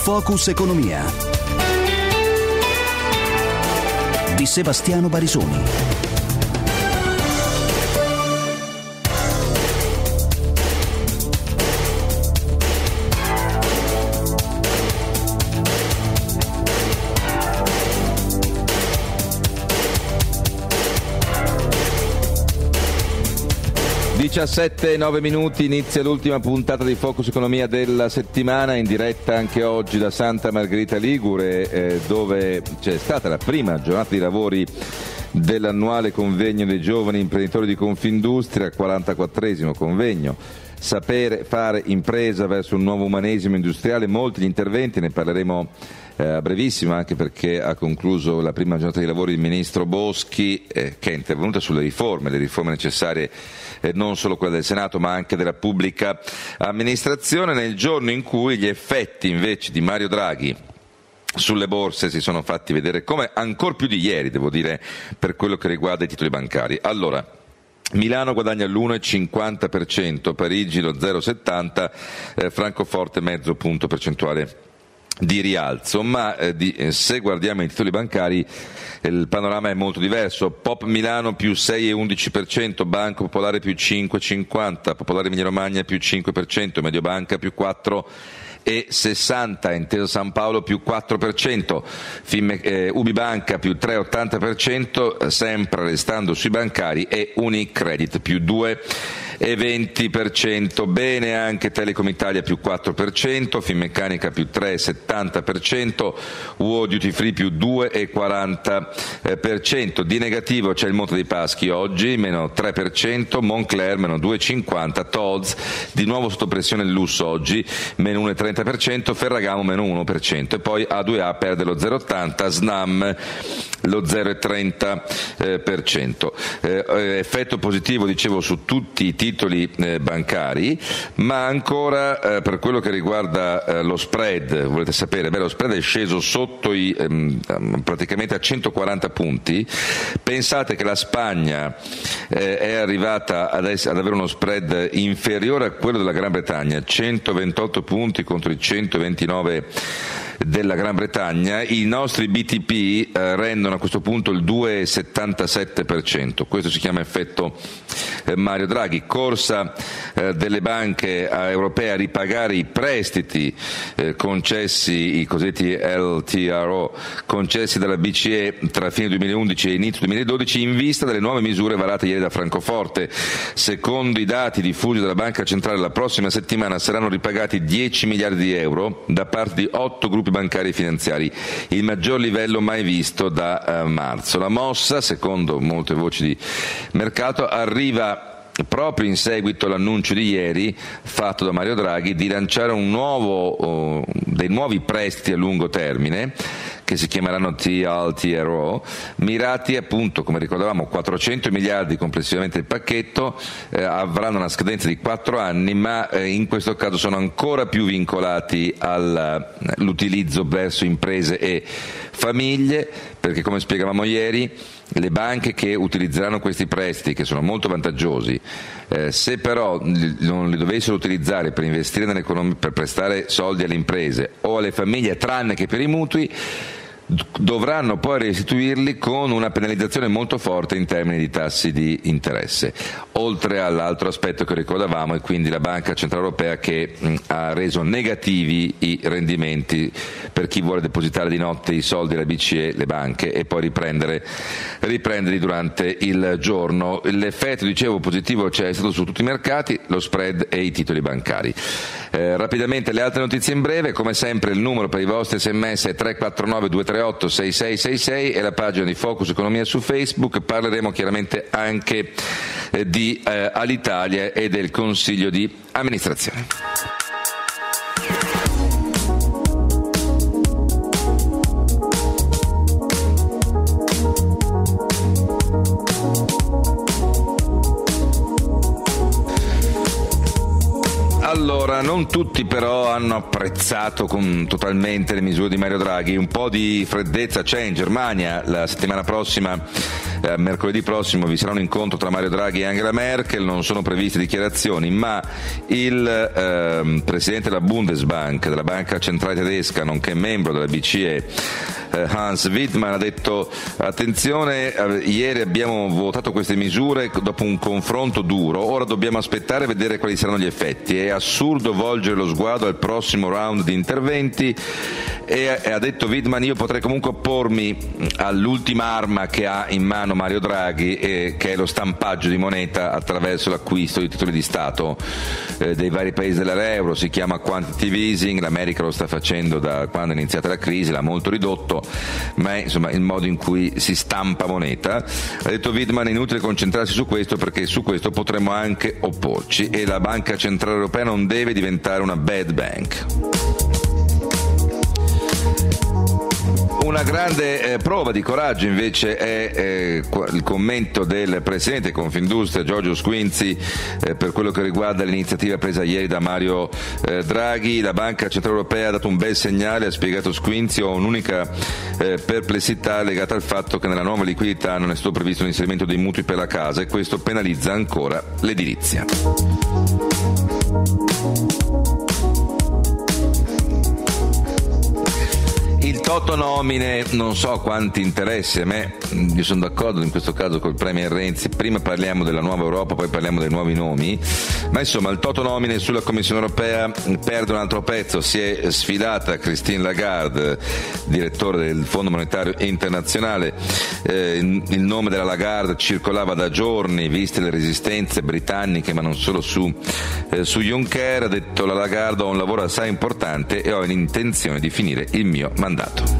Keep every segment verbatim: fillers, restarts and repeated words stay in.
Focus Economia di Sebastiano Barisoni. diciassette e nove minuti, inizia l'ultima puntata di Focus Economia della settimana, in diretta anche oggi da Santa Margherita Ligure, eh, dove c'è stata la prima giornata di lavori dell'annuale convegno dei giovani imprenditori di Confindustria, quarantaquattresimo convegno. Sapere fare impresa verso un nuovo umanesimo industriale, molti gli interventi, ne parleremo eh, a brevissimo, anche perché ha concluso la prima giornata di lavori il ministro Boschi, eh, che è intervenuta sulle riforme, le riforme necessarie eh, non solo quelle del Senato ma anche della pubblica amministrazione, nel giorno in cui gli effetti invece di Mario Draghi sulle borse si sono fatti vedere come ancor più di ieri, devo dire, per quello che riguarda i titoli bancari. Allora, Milano guadagna l'uno virgola cinquanta per cento, Parigi lo zero virgola settanta per cento, eh, Francoforte mezzo punto percentuale di rialzo, ma eh, di, eh, se guardiamo i titoli bancari eh, il panorama è molto diverso. Pop Milano più sei virgola undici per cento, Banco Popolare più cinque virgola cinquanta per cento, Popolare Emilia Romagna più cinque per cento, Mediobanca più quattro e sessanta, Intesa San Paolo più quattro per cento, Fim, eh, Ubibanca più tre virgola ottanta per cento, sempre restando sui bancari, e Unicredit più due virgola venti per cento. Bene anche Telecom Italia più quattro per cento, Finmeccanica più tre virgola settanta per cento, U O Duty Free più due virgola quaranta per cento. Di negativo c'è il Monte dei Paschi oggi, meno tre per cento, Moncler meno due virgola cinquanta per cento, Tolz di nuovo sotto pressione il lusso oggi, meno uno virgola trenta per cento, Ferragamo meno uno per cento, e poi A due A perde lo zero virgola ottanta, Snam lo zero virgola trenta per cento. Eh, effetto positivo, dicevo, su tutti i titoli eh, bancari, ma ancora eh, per quello che riguarda eh, lo spread, volete sapere? Beh, lo spread è sceso sotto i, ehm, praticamente a centoquaranta punti. Pensate che la Spagna eh, è arrivata ad, ess- ad avere uno spread inferiore a quello della Gran Bretagna, centoventotto punti contro i centoventinove della Gran Bretagna. I nostri B T P eh, rendono a questo punto il due virgola settantasette per cento. Questo si chiama effetto eh, Mario Draghi. Corsa eh, delle banche eh, europee a ripagare i prestiti eh, concessi, i cosiddetti L T R O, concessi dalla B C E tra fine duemilaundici e inizio duemiladodici, in vista delle nuove misure varate ieri da Francoforte. Secondo i dati diffusi dalla Banca Centrale, la prossima settimana saranno ripagati dieci miliardi di euro da parte di otto gruppi bancari e finanziari, il maggior livello mai visto da uh, marzo. La mossa, secondo molte voci di mercato, arriva proprio in seguito all'annuncio di ieri fatto da Mario Draghi di lanciare un nuovo, uh, dei nuovi prestiti a lungo termine che si chiameranno T L T R O, mirati appunto, come ricordavamo, quattrocento miliardi complessivamente il pacchetto, eh, avranno una scadenza di quattro anni, ma eh, in questo caso sono ancora più vincolati all'utilizzo verso imprese e famiglie, perché come spiegavamo ieri, le banche che utilizzeranno questi prestiti, che sono molto vantaggiosi, eh, se però non li dovessero utilizzare per investire nell'economia, per prestare soldi alle imprese o alle famiglie, tranne che per i mutui, dovranno poi restituirli con una penalizzazione molto forte in termini di tassi di interesse, oltre all'altro aspetto che ricordavamo, e quindi la Banca Centrale Europea che mh, ha reso negativi i rendimenti per chi vuole depositare di notte i soldi alla B C E, le banche, e poi riprendere, riprenderli durante il giorno. L'effetto, dicevo, positivo c'è stato su tutti i mercati, lo spread e i titoli bancari. Eh, rapidamente le altre notizie in breve, come sempre il numero per i vostri sms è tre quattro nove due tre otto sei sei sei sei e la pagina di Focus Economia su Facebook. Parleremo chiaramente anche eh, di eh, Alitalia e del Consiglio di amministrazione. Allora, non tutti però hanno apprezzato con, totalmente le misure di Mario Draghi. Un po' di freddezza c'è in Germania. La settimana prossima eh, mercoledì prossimo vi sarà un incontro tra Mario Draghi e Angela Merkel, non sono previste dichiarazioni, ma il eh, presidente della Bundesbank, della banca centrale tedesca, nonché membro della B C E, eh, Hans Wittmann, ha detto: attenzione, eh, ieri abbiamo votato queste misure dopo un confronto duro, ora dobbiamo aspettare e vedere quali saranno gli effetti. È assurdo volgere lo sguardo al prossimo round di interventi, e, e ha detto Wittmann: io potrei comunque oppormi all'ultima arma che ha in mano Mario Draghi, eh, che è lo stampaggio di moneta attraverso l'acquisto di titoli di Stato eh, dei vari paesi dell'euro. Si chiama quantitative easing, l'America lo sta facendo da quando è iniziata la crisi, l'ha molto ridotto, ma è insomma il modo in cui si stampa moneta. Ha detto Wittmann: è inutile concentrarsi su questo, perché su questo potremmo anche opporci, e la Banca Centrale Europea non deve diventare una bad bank. Una grande eh, prova di coraggio invece è eh, il commento del presidente Confindustria Giorgio Squinzi eh, per quello che riguarda l'iniziativa presa ieri da Mario eh, Draghi. La Banca Centrale Europea ha dato un bel segnale, ha spiegato Squinzi. Ho un'unica eh, perplessità legata al fatto che nella nuova liquidità non è stato previsto l'inserimento dei mutui per la casa, e questo penalizza ancora l'edilizia. Il Toto nomine, non so quanti interessi a me, io sono d'accordo in questo caso col Premier Renzi, prima parliamo della nuova Europa, poi parliamo dei nuovi nomi, ma insomma il Toto nomine sulla Commissione Europea perde un altro pezzo. Si è sfilata Christine Lagarde, direttore del Fondo Monetario Internazionale. Eh, il nome della Lagarde circolava da giorni, viste le resistenze britanniche, ma non solo su, eh, su Juncker. Ha detto la Lagarde: ho un lavoro assai importante e ho l'intenzione di finire il mio mandato.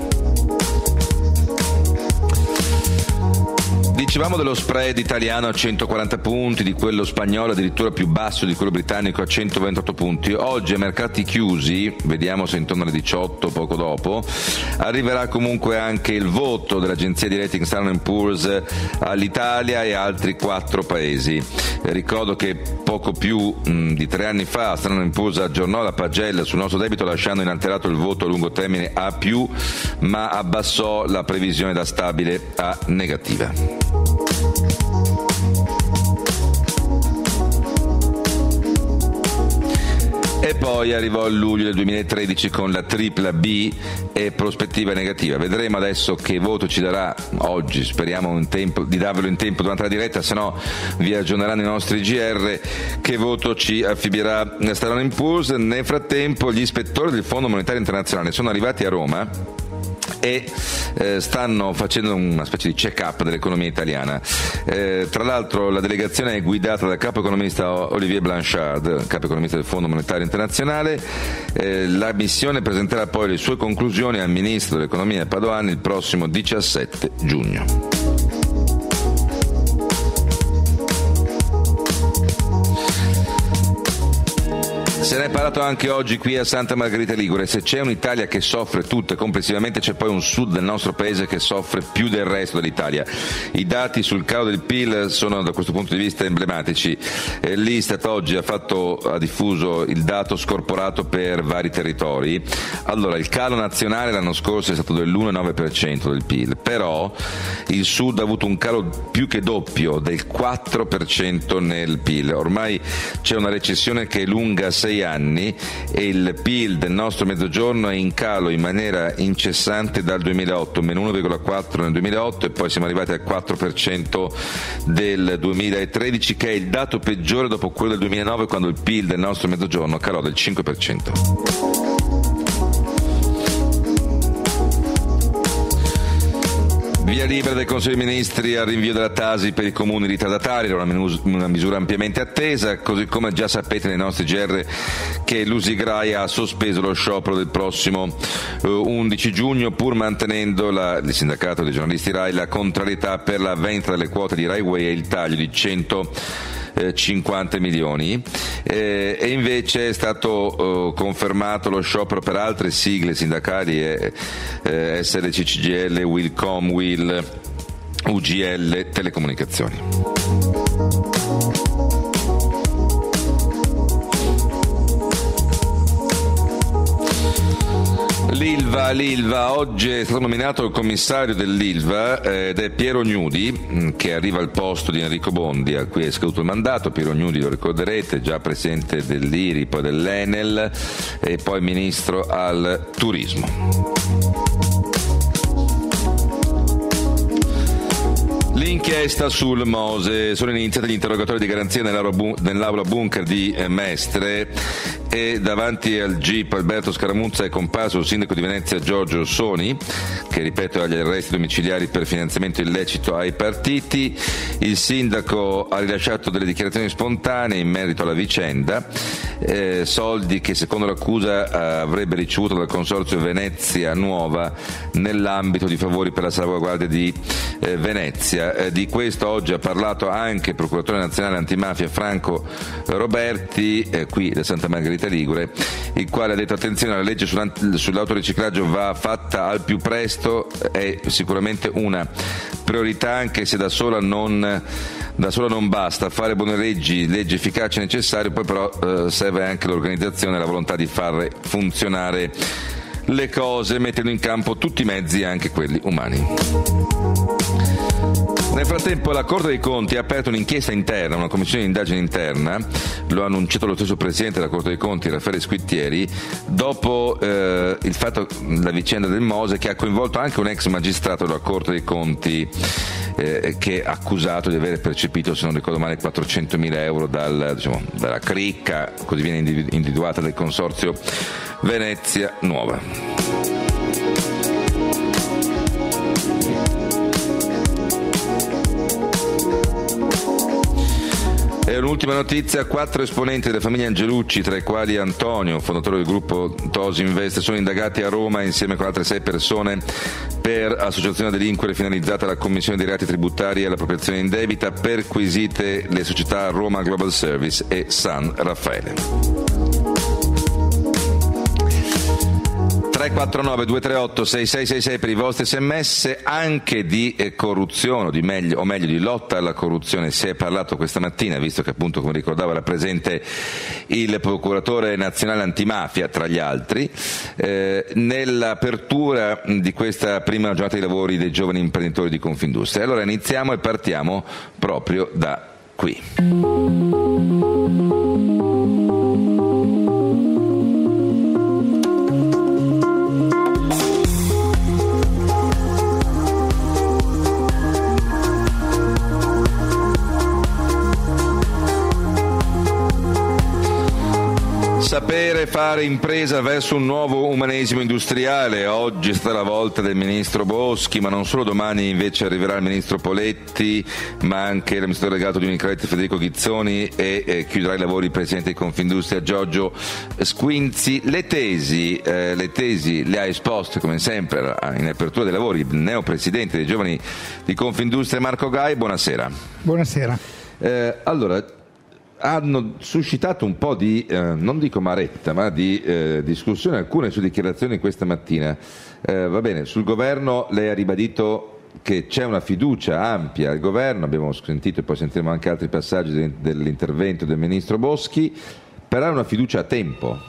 Dicevamo dello spread italiano a centoquaranta punti, di quello spagnolo addirittura più basso di quello britannico a centoventotto punti. Oggi a mercati chiusi, vediamo se intorno alle diciotto, poco dopo, arriverà comunque anche il voto dell'agenzia di rating Standard and Poor's all'Italia e altri quattro paesi. Eh, ricordo che poco più mh, di tre anni fa Standard and Poor's aggiornò la pagella sul nostro debito lasciando inalterato il voto a lungo termine A più, ma abbassò la previsione da stabile a negativa. E poi arrivò il luglio del duemilatredici con la tripla B e prospettiva negativa. Vedremo adesso che voto ci darà oggi, speriamo in tempo, di darvelo in tempo durante la diretta, se no vi aggiorneranno i nostri G R che voto ci affibierà Standard and Poor's. Nel frattempo gli ispettori del Fondo Monetario Internazionale sono arrivati a Roma e eh, stanno facendo una specie di check-up dell'economia italiana. Eh, tra l'altro la delegazione è guidata dal capo economista Olivier Blanchard, capo economista del Fondo Monetario Internazionale. Eh, la missione presenterà poi le sue conclusioni al ministro dell'economia Padoan il prossimo diciassette giugno. Se ne è parlato anche oggi qui a Santa Margherita Ligure. Se c'è un'Italia che soffre tutta complessivamente, c'è poi un sud del nostro paese che soffre più del resto dell'Italia. I dati sul calo del P I L sono da questo punto di vista emblematici. Eh, L'Istat oggi ha, fatto, ha diffuso il dato scorporato per vari territori. Allora, il calo nazionale l'anno scorso è stato dell'uno virgola nove per cento del P I L, però il sud ha avuto un calo più che doppio, del quattro per cento nel P I L. Ormai c'è una recessione che è lunga sei anni e il P I L del nostro mezzogiorno è in calo in maniera incessante dal duemilaotto, meno uno virgola quattro nel duemilaotto, e poi siamo arrivati al quattro per cento del duemilatredici, che è il dato peggiore dopo quello del duemilanove, quando il P I L del nostro mezzogiorno calò del cinque per cento. Via libera del Consiglio dei Ministri al rinvio della Tasi per i comuni ritardatari, era una, minus- una misura ampiamente attesa, così come già sapete nei nostri G R che l'Usigrae ha sospeso lo sciopero del prossimo uh, undici giugno, pur mantenendo la, il sindacato dei giornalisti Rai la contrarietà per la vendita delle quote di Rai Way e il taglio di centocinquanta milioni, eh, e invece è stato uh, confermato lo sciopero per altre sigle sindacali, eh, eh, S L C C G L, Wilcom, Will, U G L, Telecomunicazioni. L'Ilva, l'Ilva, oggi è stato nominato il commissario dell'Ilva ed è Piero Gnudi, che arriva al posto di Enrico Bondi, a cui è scaduto il mandato. Piero Gnudi, lo ricorderete, già presidente dell'I R I, poi dell'Enel e poi ministro al turismo. L'inchiesta sul Mose, sono iniziati gli interrogatori di garanzia nell'aula bunker di Mestre e davanti al Jeep Alberto Scaramuzza è comparso il sindaco di Venezia Giorgio Orsoni, che ripeto ha gli arresti domiciliari per finanziamento illecito ai partiti. Il sindaco ha rilasciato delle dichiarazioni spontanee in merito alla vicenda, eh, soldi che secondo l'accusa eh, avrebbe ricevuto dal consorzio Venezia Nuova nell'ambito di favori per la salvaguardia di eh, Venezia. Eh, di questo oggi ha parlato anche il procuratore nazionale antimafia Franco Roberti, eh, qui da Santa Margherita Ligure, il quale ha detto: attenzione, la legge sull'autoriciclaggio va fatta al più presto, è sicuramente una priorità, anche se da sola non, da sola non basta fare buone leggi, leggi efficaci e necessarie, poi però eh, serve anche l'organizzazione e la volontà di far funzionare le cose, mettendo in campo tutti i mezzi, anche quelli umani. Nel frattempo la Corte dei Conti ha aperto un'inchiesta interna, una commissione di indagine interna, lo ha annunciato lo stesso Presidente della Corte dei Conti, Raffaele Squittieri, dopo eh, il fatto, la vicenda del Mose, che ha coinvolto anche un ex magistrato della Corte dei Conti eh, che è accusato di aver percepito, se non ricordo male, quattrocentomila euro dal, diciamo, dalla cricca, così viene individuata, del consorzio Venezia Nuova. E un'ultima notizia: quattro esponenti della famiglia Angelucci, tra i quali Antonio, fondatore del gruppo Tosi Invest, sono indagati a Roma insieme con altre sei persone per associazione a delinquere finalizzata alla commissione di reati tributari e all'appropriazione indebita, perquisite le società Roma Global Service e San Raffaele. tre quattro nove due tre otto sei sei sei sei per i vostri sms, anche di eh, corruzione, o, di meglio, o meglio di lotta alla corruzione si è parlato questa mattina, visto che appunto, come ricordavo, era presente il procuratore nazionale antimafia tra gli altri, eh, nell'apertura di questa prima giornata di lavori dei giovani imprenditori di Confindustria. Allora iniziamo e partiamo proprio da qui. Sapere fare impresa verso un nuovo umanesimo industriale. Oggi è stata la volta del ministro Boschi, ma non solo. Domani invece arriverà il ministro Poletti, ma anche l'amministratore delegato di Unicredit Federico Ghizzoni e eh, chiuderà i lavori il presidente di Confindustria Giorgio Squinzi. Le tesi, eh, le tesi le ha esposte come sempre in apertura dei lavori il neopresidente dei giovani di Confindustria Marco Gai. Buonasera. Buonasera. Eh, allora, hanno suscitato un po' di, eh, non dico maretta, ma di eh, discussione alcune sue dichiarazioni questa mattina. Eh, va bene, sul governo lei ha ribadito che c'è una fiducia ampia al governo, abbiamo sentito e poi sentiremo anche altri passaggi de- dell'intervento del ministro Boschi, però è una fiducia a tempo.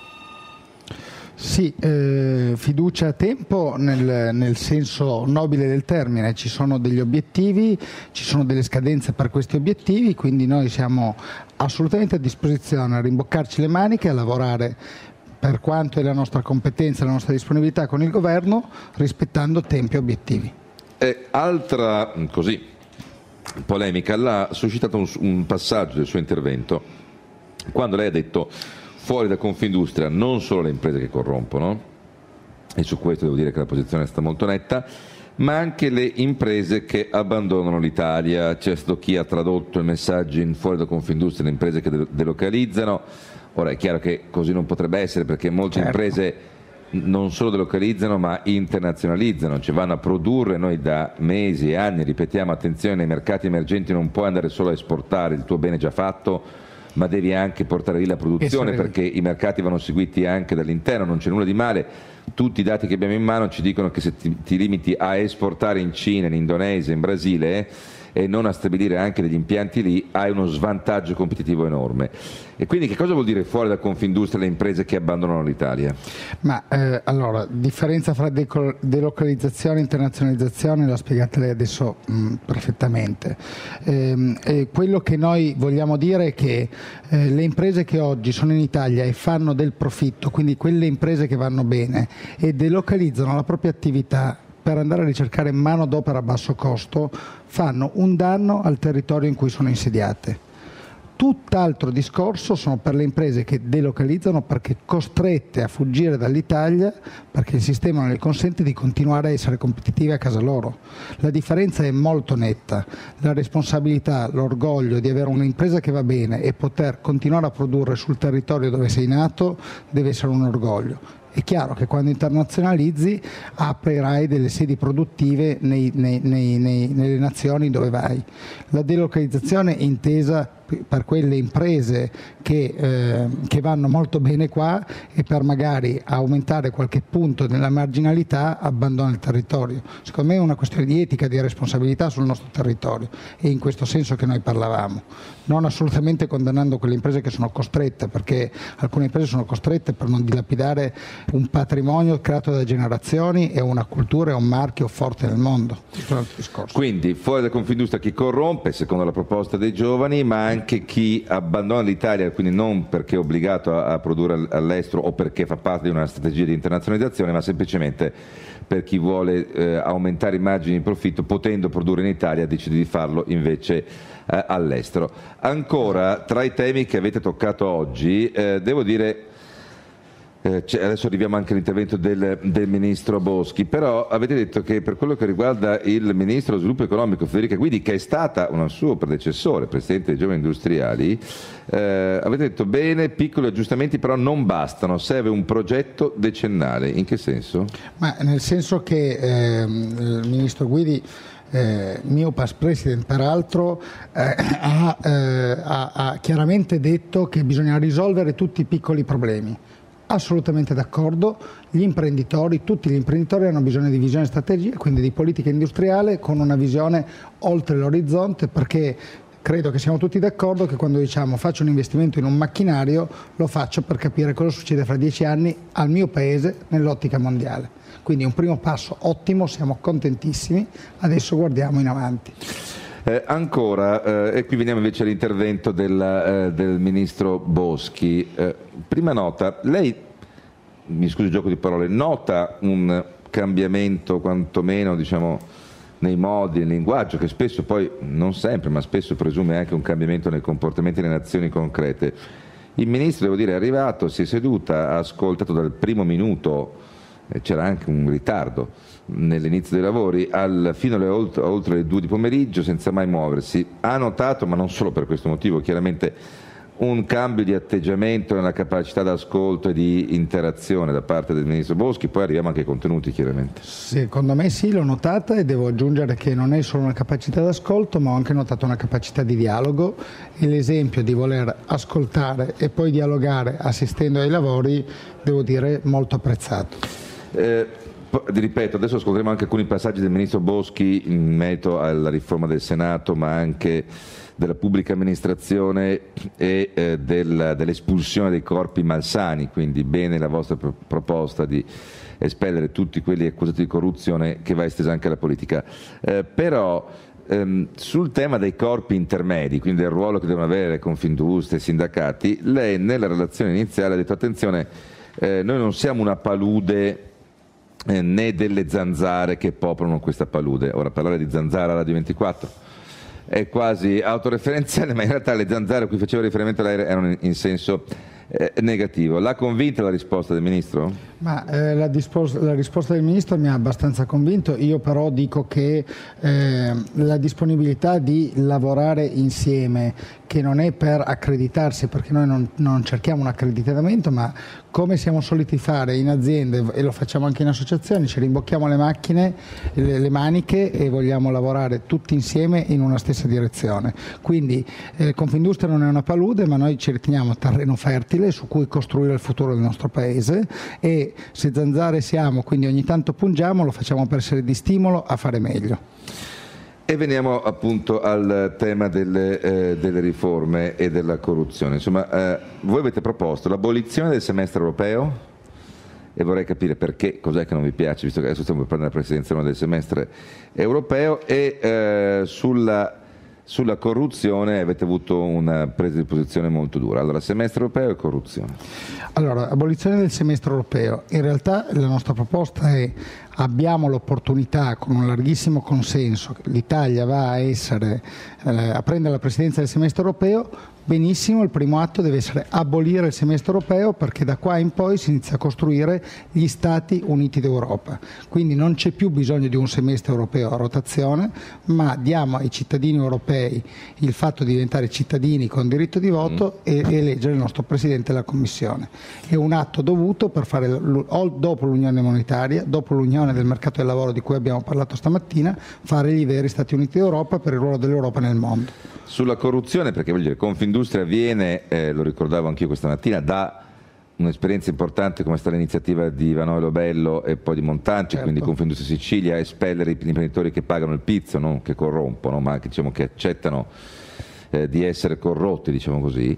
Sì, eh, fiducia a tempo nel, nel senso nobile del termine. Ci sono degli obiettivi, ci sono delle scadenze per questi obiettivi, quindi noi siamo assolutamente a disposizione a rimboccarci le maniche e a lavorare per quanto è la nostra competenza e la nostra disponibilità con il governo, rispettando tempi e obiettivi. E altra così polemica l'ha suscitato un, un passaggio del suo intervento, quando lei ha detto: fuori da Confindustria non solo le imprese che corrompono, e su questo devo dire che la posizione sta molto netta, ma anche le imprese che abbandonano l'Italia. C'è stato chi ha tradotto il messaggio in fuori da Confindustria, le imprese che delocalizzano. Ora è chiaro che così non potrebbe essere, perché molte certo. imprese non solo delocalizzano ma internazionalizzano, cioè vanno a produrre. Noi da mesi e anni ripetiamo: attenzione, nei mercati emergenti non puoi andare solo a esportare il tuo bene già fatto, ma devi anche portare lì la produzione, perché i mercati vanno seguiti anche dall'interno. Non c'è nulla di male, tutti i dati che abbiamo in mano ci dicono che se ti, ti limiti a esportare in Cina, in Indonesia, in Brasile e non a stabilire anche degli impianti lì, hai uno svantaggio competitivo enorme. E quindi che cosa vuol dire fuori da Confindustria le imprese che abbandonano l'Italia? Ma eh, allora, differenza fra deco- delocalizzazione e internazionalizzazione l'ha spiegata lei adesso mh, perfettamente. Eh, eh, quello che noi vogliamo dire è che eh, le imprese che oggi sono in Italia e fanno del profitto, quindi quelle imprese che vanno bene e delocalizzano la propria attività per andare a ricercare manodopera a basso costo, fanno un danno al territorio in cui sono insediate. Tutt'altro discorso sono per le imprese che delocalizzano perché costrette a fuggire dall'Italia perché il sistema non le consente di continuare a essere competitive a casa loro. La differenza è molto netta. La responsabilità, l'orgoglio di avere un'impresa che va bene e poter continuare a produrre sul territorio dove sei nato deve essere un orgoglio. È chiaro che quando internazionalizzi aprirai delle sedi produttive nei, nei, nei, nei, nelle nazioni dove vai. La delocalizzazione è intesa per quelle imprese che, eh, che vanno molto bene qua e per magari aumentare qualche punto nella marginalità abbandona il territorio. Secondo me è una questione di etica, di responsabilità sul nostro territorio, è in questo senso che noi parlavamo, non assolutamente condannando quelle imprese che sono costrette, perché alcune imprese sono costrette per non dilapidare un patrimonio creato da generazioni e una cultura e un marchio forte nel mondo. Questo è un altro discorso. Quindi fuori da Confindustria chi corrompe, secondo la proposta dei giovani, ma anche anche chi abbandona l'Italia, quindi non perché è obbligato a, a produrre all'estero o perché fa parte di una strategia di internazionalizzazione, ma semplicemente per chi vuole eh, aumentare i margini di profitto, potendo produrre in Italia decide di farlo invece eh, all'estero. Ancora, tra i temi che avete toccato oggi, eh, devo dire, Eh, adesso arriviamo anche all'intervento del, del Ministro Boschi, però avete detto che per quello che riguarda il Ministro dello Sviluppo Economico Federica Guidi, che è stata un suo predecessore, Presidente dei Giovani Industriali, eh, avete detto bene, piccoli aggiustamenti però non bastano, serve un progetto decennale. In che senso? Ma nel senso che eh, il Ministro Guidi, Eh, mio past president peraltro eh, ha, eh, ha, ha chiaramente detto che bisogna risolvere tutti i piccoli problemi. Assolutamente d'accordo, gli imprenditori, tutti gli imprenditori hanno bisogno di visione e strategia, quindi di politica industriale con una visione oltre l'orizzonte, perché credo che siamo tutti d'accordo che quando diciamo faccio un investimento in un macchinario lo faccio per capire cosa succede fra dieci anni al mio paese nell'ottica mondiale. Quindi un primo passo ottimo, siamo contentissimi, adesso guardiamo in avanti. Eh, ancora, eh, e qui veniamo invece all'intervento del, eh, del Ministro Boschi. Eh, prima nota, lei, mi scusi il gioco di parole, nota un cambiamento quantomeno diciamo, nei modi, nel linguaggio, che spesso poi, non sempre, ma spesso presume anche un cambiamento nei comportamenti e nelle azioni concrete. Il Ministro, devo dire, è arrivato, si è seduta, ha ascoltato dal primo minuto, eh, c'era anche un ritardo nell'inizio dei lavori, al, fino alle oltre, oltre le due di pomeriggio senza mai muoversi. Ha notato, ma non solo per questo motivo, chiaramente un cambio di atteggiamento nella capacità d'ascolto e di interazione da parte del Ministro Boschi, poi arriviamo anche ai contenuti chiaramente. Secondo me sì, l'ho notata e devo aggiungere che non è solo una capacità d'ascolto, ma ho anche notato una capacità di dialogo e l'esempio di voler ascoltare e poi dialogare assistendo ai lavori, devo dire, molto apprezzato. Eh, Ripeto, adesso ascolteremo anche alcuni passaggi del Ministro Boschi in merito alla riforma del Senato, ma anche della pubblica amministrazione e eh, del, dell'espulsione dei corpi malsani, quindi bene la vostra pro- proposta di espellere tutti quelli accusati di corruzione, che va estesa anche alla politica. Eh, però ehm, sul tema dei corpi intermedi, quindi del ruolo che devono avere Confindustria e sindacati, lei nella relazione iniziale ha detto attenzione, eh, noi non siamo una palude Eh, né delle zanzare che popolano questa palude. Ora, parlare di zanzara Radio ventiquattro è quasi autoreferenziale, ma in realtà le zanzare a cui faceva riferimento lei erano in, in senso eh, negativo. L'ha convinta la risposta del Ministro? Ma eh, la, dispos- la risposta del Ministro mi ha abbastanza convinto, io però dico che eh, la disponibilità di lavorare insieme, che non è per accreditarsi, perché noi non, non cerchiamo un accreditamento, ma come siamo soliti fare in aziende e lo facciamo anche in associazioni, ci rimbocchiamo le macchine, le, le maniche e vogliamo lavorare tutti insieme in una stessa direzione. Quindi eh, Confindustria non è una palude, ma noi ci riteniamo terreno fertile su cui costruire il futuro del nostro paese, e se zanzare siamo, quindi ogni tanto pungiamo, lo facciamo per essere di stimolo a fare meglio. E veniamo appunto al tema delle, eh, delle riforme e della corruzione. Insomma, eh, voi avete proposto l'abolizione del semestre europeo e vorrei capire perché, cos'è che non vi piace, visto che adesso stiamo per prendere la presidenza del semestre europeo, e eh, sulla, sulla corruzione avete avuto una presa di posizione molto dura. Allora, semestre europeo e corruzione. Allora, abolizione del semestre europeo. In realtà la nostra proposta è: abbiamo l'opportunità, con un larghissimo consenso, l'Italia va a essere eh, a prendere la presidenza del semestre europeo. Benissimo, il primo atto deve essere abolire il semestre europeo, perché da qua in poi si inizia a costruire gli Stati Uniti d'Europa. Quindi non c'è più bisogno di un semestre europeo a rotazione, ma diamo ai cittadini europei il fatto di diventare cittadini con diritto di voto mm. e eleggere il nostro Presidente della Commissione. È un atto dovuto per fare, dopo l'Unione Monetaria, dopo l'Unione del mercato del lavoro di cui abbiamo parlato stamattina, fare gli veri Stati Uniti d'Europa per il ruolo dell'Europa nel mondo. Sulla corruzione, perché voglio dire, Confindustria viene, eh, lo ricordavo anch'io questa mattina, da un'esperienza importante come è stata l'iniziativa di Emanuele Bello e poi di Montanci, certo. Quindi Confindustria Sicilia, espellere gli imprenditori che pagano il pizzo, non che corrompono, ma che, diciamo, che accettano eh, di essere corrotti, diciamo così.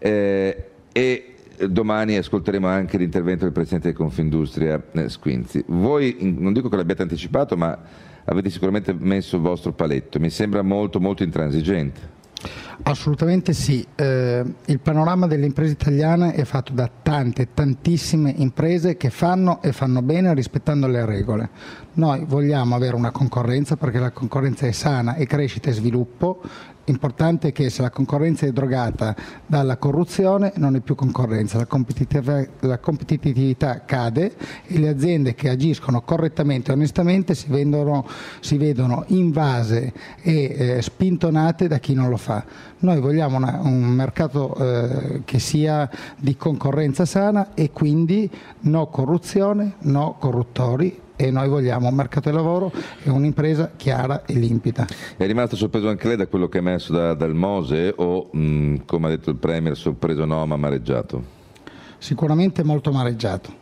Eh, e domani ascolteremo anche l'intervento del Presidente di Confindustria eh, Squinzi. Voi, non dico che l'abbiate anticipato, ma avete sicuramente messo il vostro paletto, mi sembra molto molto intransigente. Assolutamente sì, eh, il panorama delle imprese italiane è fatto da tante, tantissime imprese che fanno e fanno bene rispettando le regole. Noi vogliamo avere una concorrenza, perché la concorrenza è sana, è crescita e sviluppo. Importante è che se la concorrenza è drogata dalla corruzione non è più concorrenza, la competitività, la competitività cade e le aziende che agiscono correttamente e onestamente si, vendono, si vedono invase e eh, spintonate da chi non lo fa. Noi vogliamo una, un mercato eh, che sia di concorrenza sana e quindi no corruzione, no corruttori. E noi vogliamo un mercato del lavoro e un'impresa chiara e limpida. È rimasto sorpreso anche lei da quello che è emerso da, dal Mose o, mh, come ha detto il Premier, sorpreso no, ma amareggiato? Sicuramente molto amareggiato.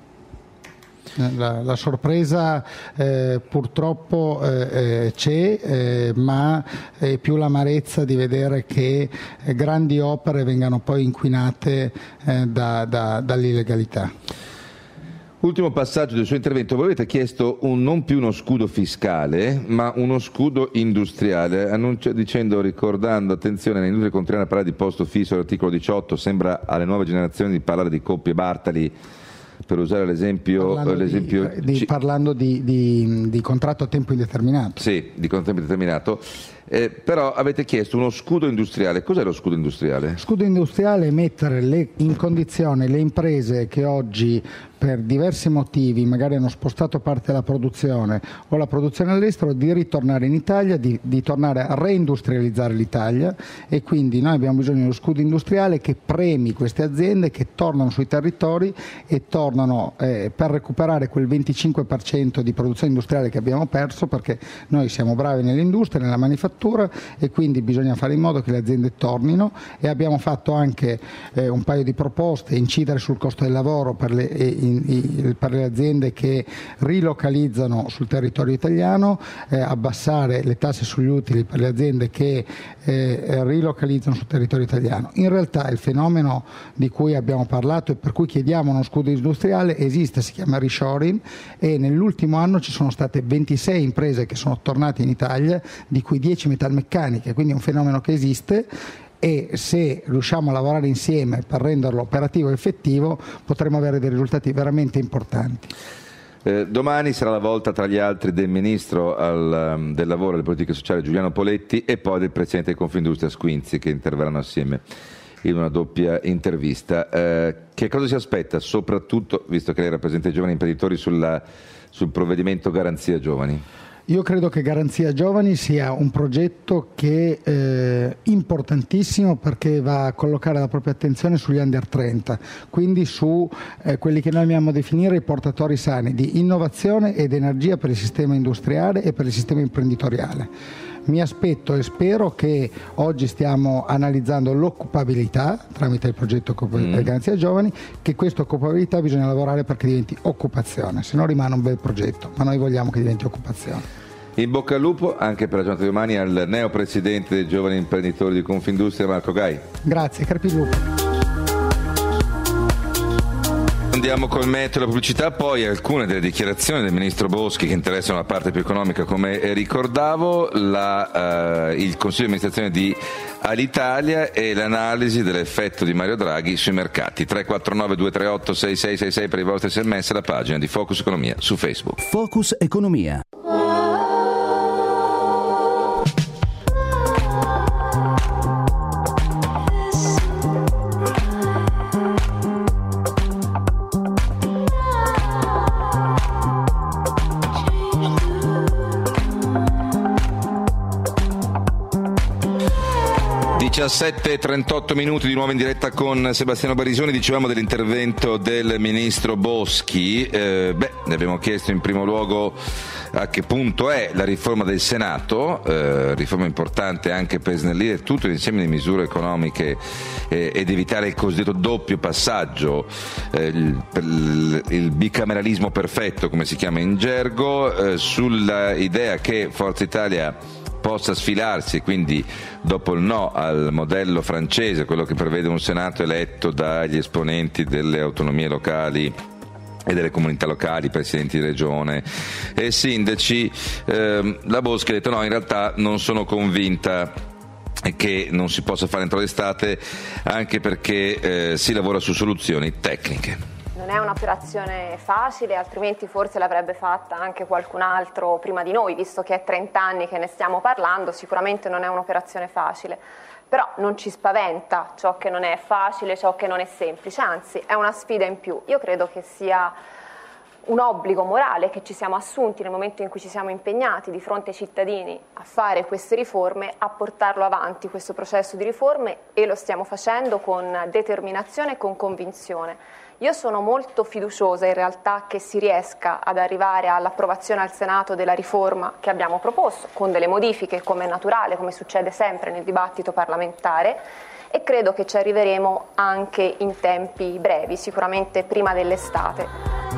La, la sorpresa eh, purtroppo eh, c'è, eh, ma è più l'amarezza di vedere che eh, grandi opere vengano poi inquinate eh, da, da, dall'illegalità. Ultimo passaggio del suo intervento, voi avete chiesto un, non più uno scudo fiscale, ma uno scudo industriale, annuncia, dicendo, ricordando, attenzione, l'industria continuerà a parlare di posto fisso, l'articolo diciotto, sembra alle nuove generazioni di parlare di coppie Bartali, per usare l'esempio... Parlando, l'esempio di, di, parlando di, di, di contratto a tempo indeterminato. Sì, di contratto a tempo indeterminato. Eh, però avete chiesto uno scudo industriale. Cos'è lo scudo industriale? Scudo industriale è mettere le, in condizione le imprese che oggi per diversi motivi magari hanno spostato parte della produzione o la produzione all'estero di ritornare in Italia, di, di tornare a reindustrializzare l'Italia, e quindi noi abbiamo bisogno di uno scudo industriale che premi queste aziende che tornano sui territori e tornano eh, per recuperare quel venticinque per cento di produzione industriale che abbiamo perso, perché noi siamo bravi nell'industria, nella manifattura, e quindi bisogna fare in modo che le aziende tornino. E abbiamo fatto anche eh, un paio di proposte: incidere sul costo del lavoro per le, eh, in, in, per le aziende che rilocalizzano sul territorio italiano, eh, abbassare le tasse sugli utili per le aziende che eh, rilocalizzano sul territorio italiano. In realtà il fenomeno di cui abbiamo parlato e per cui chiediamo uno scudo industriale esiste, si chiama reshoring, e nell'ultimo anno ci sono state ventisei imprese che sono tornate in Italia, di cui dieci metalmeccaniche, quindi è un fenomeno che esiste, e se riusciamo a lavorare insieme per renderlo operativo e effettivo potremo avere dei risultati veramente importanti. Eh, domani sarà la volta, tra gli altri, del Ministro al, um, del Lavoro e delle Politiche Sociali Giuliano Poletti e poi del Presidente di Confindustria Squinzi, che interverranno assieme in una doppia intervista. Eh, che cosa si aspetta, soprattutto, visto che lei rappresenta i giovani imprenditori, sulla, sul provvedimento Garanzia Giovani? Io credo che Garanzia Giovani sia un progetto che è eh, importantissimo, perché va a collocare la propria attenzione sugli under trenta, quindi su eh, quelli che noi amiamo definire i portatori sani di innovazione ed energia per il sistema industriale e per il sistema imprenditoriale. Mi aspetto e spero che oggi stiamo analizzando l'occupabilità tramite il progetto mm. Garanzia Giovani, che questa occupabilità bisogna lavorare perché diventi occupazione, se no rimane un bel progetto, ma noi vogliamo che diventi occupazione. In bocca al lupo anche per la giornata di domani al neopresidente dei giovani imprenditori di Confindustria, Marco Gai. Grazie, carpi il lupo. Andiamo col meteo e la pubblicità, poi alcune delle dichiarazioni del ministro Boschi che interessano la parte più economica, come ricordavo, la, uh, il Consiglio di amministrazione di Alitalia e l'analisi dell'effetto di Mario Draghi sui mercati. Tre quattro nove due tre otto sei sei sei sei per i vostri sms, la pagina di Focus Economia su Facebook. Focus Economia. diciassette e trentotto minuti di nuovo in diretta con Sebastiano Barisoni. Dicevamo dell'intervento del ministro Boschi. Eh, beh, ne abbiamo chiesto in primo luogo a che punto è la riforma del Senato, eh, riforma importante anche per snellire tutto l'insieme di misure economiche eh, ed evitare il cosiddetto doppio passaggio, eh, il, il, il bicameralismo perfetto come si chiama in gergo, eh, sulla idea che Forza Italia possa sfilarsi, quindi dopo il no al modello francese, quello che prevede un Senato eletto dagli esponenti delle autonomie locali e delle comunità locali, presidenti di regione e sindaci, ehm, la Boschi ha detto no, in realtà non sono convinta che non si possa fare entro l'estate, anche perché eh, si lavora su soluzioni tecniche. Non è un'operazione facile, altrimenti forse l'avrebbe fatta anche qualcun altro prima di noi, visto che è trenta anni che ne stiamo parlando, sicuramente non è un'operazione facile. Però non ci spaventa ciò che non è facile, ciò che non è semplice, anzi è una sfida in più. Io credo che sia un obbligo morale che ci siamo assunti nel momento in cui ci siamo impegnati di fronte ai cittadini a fare queste riforme, a portarlo avanti questo processo di riforme, e lo stiamo facendo con determinazione e con convinzione. Io sono molto fiduciosa in realtà che si riesca ad arrivare all'approvazione al Senato della riforma che abbiamo proposto, con delle modifiche come è naturale, come succede sempre nel dibattito parlamentare, e credo che ci arriveremo anche in tempi brevi, sicuramente prima dell'estate.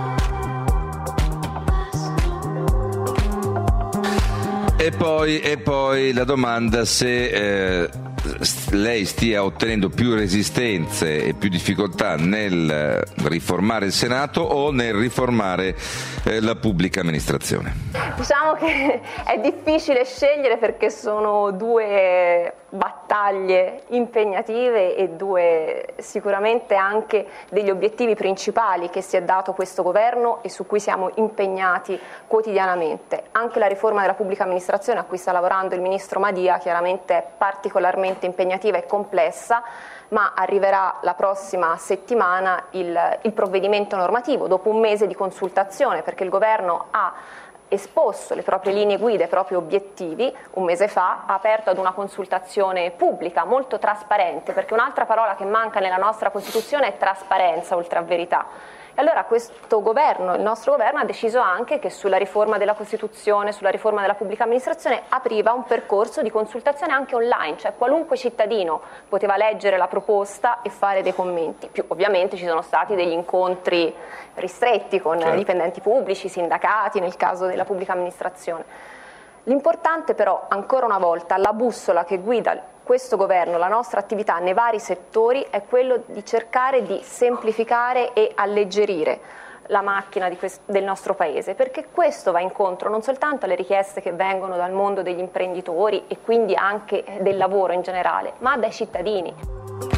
E poi, e poi la domanda se eh, lei stia ottenendo più resistenze e più difficoltà nel riformare il Senato o nel riformare eh, la pubblica amministrazione. Diciamo che è difficile scegliere perché sono due battaglie impegnative e due sicuramente anche degli obiettivi principali che si è dato questo governo e su cui siamo impegnati quotidianamente. Anche la riforma della pubblica amministrazione a cui sta lavorando il ministro Madia chiaramente è particolarmente impegnativa e complessa, ma arriverà la prossima settimana il, il provvedimento normativo dopo un mese di consultazione, perché il governo ha esposto le proprie linee guida, i propri obiettivi un mese fa, ha aperto ad una consultazione pubblica molto trasparente, perché un'altra parola che manca nella nostra Costituzione è trasparenza oltre a verità. E allora questo governo, il nostro governo, ha deciso anche che sulla riforma della Costituzione, sulla riforma della pubblica amministrazione apriva un percorso di consultazione anche online, cioè qualunque cittadino poteva leggere la proposta e fare dei commenti. Più ovviamente ci sono stati degli incontri ristretti con certo. dipendenti pubblici, sindacati nel caso della pubblica amministrazione. L'importante però, ancora una volta, la bussola che guida questo governo, la nostra attività nei vari settori, è quello di cercare di semplificare e alleggerire la macchina di quest- del nostro Paese, perché questo va incontro non soltanto alle richieste che vengono dal mondo degli imprenditori e quindi anche del lavoro in generale, ma dai cittadini.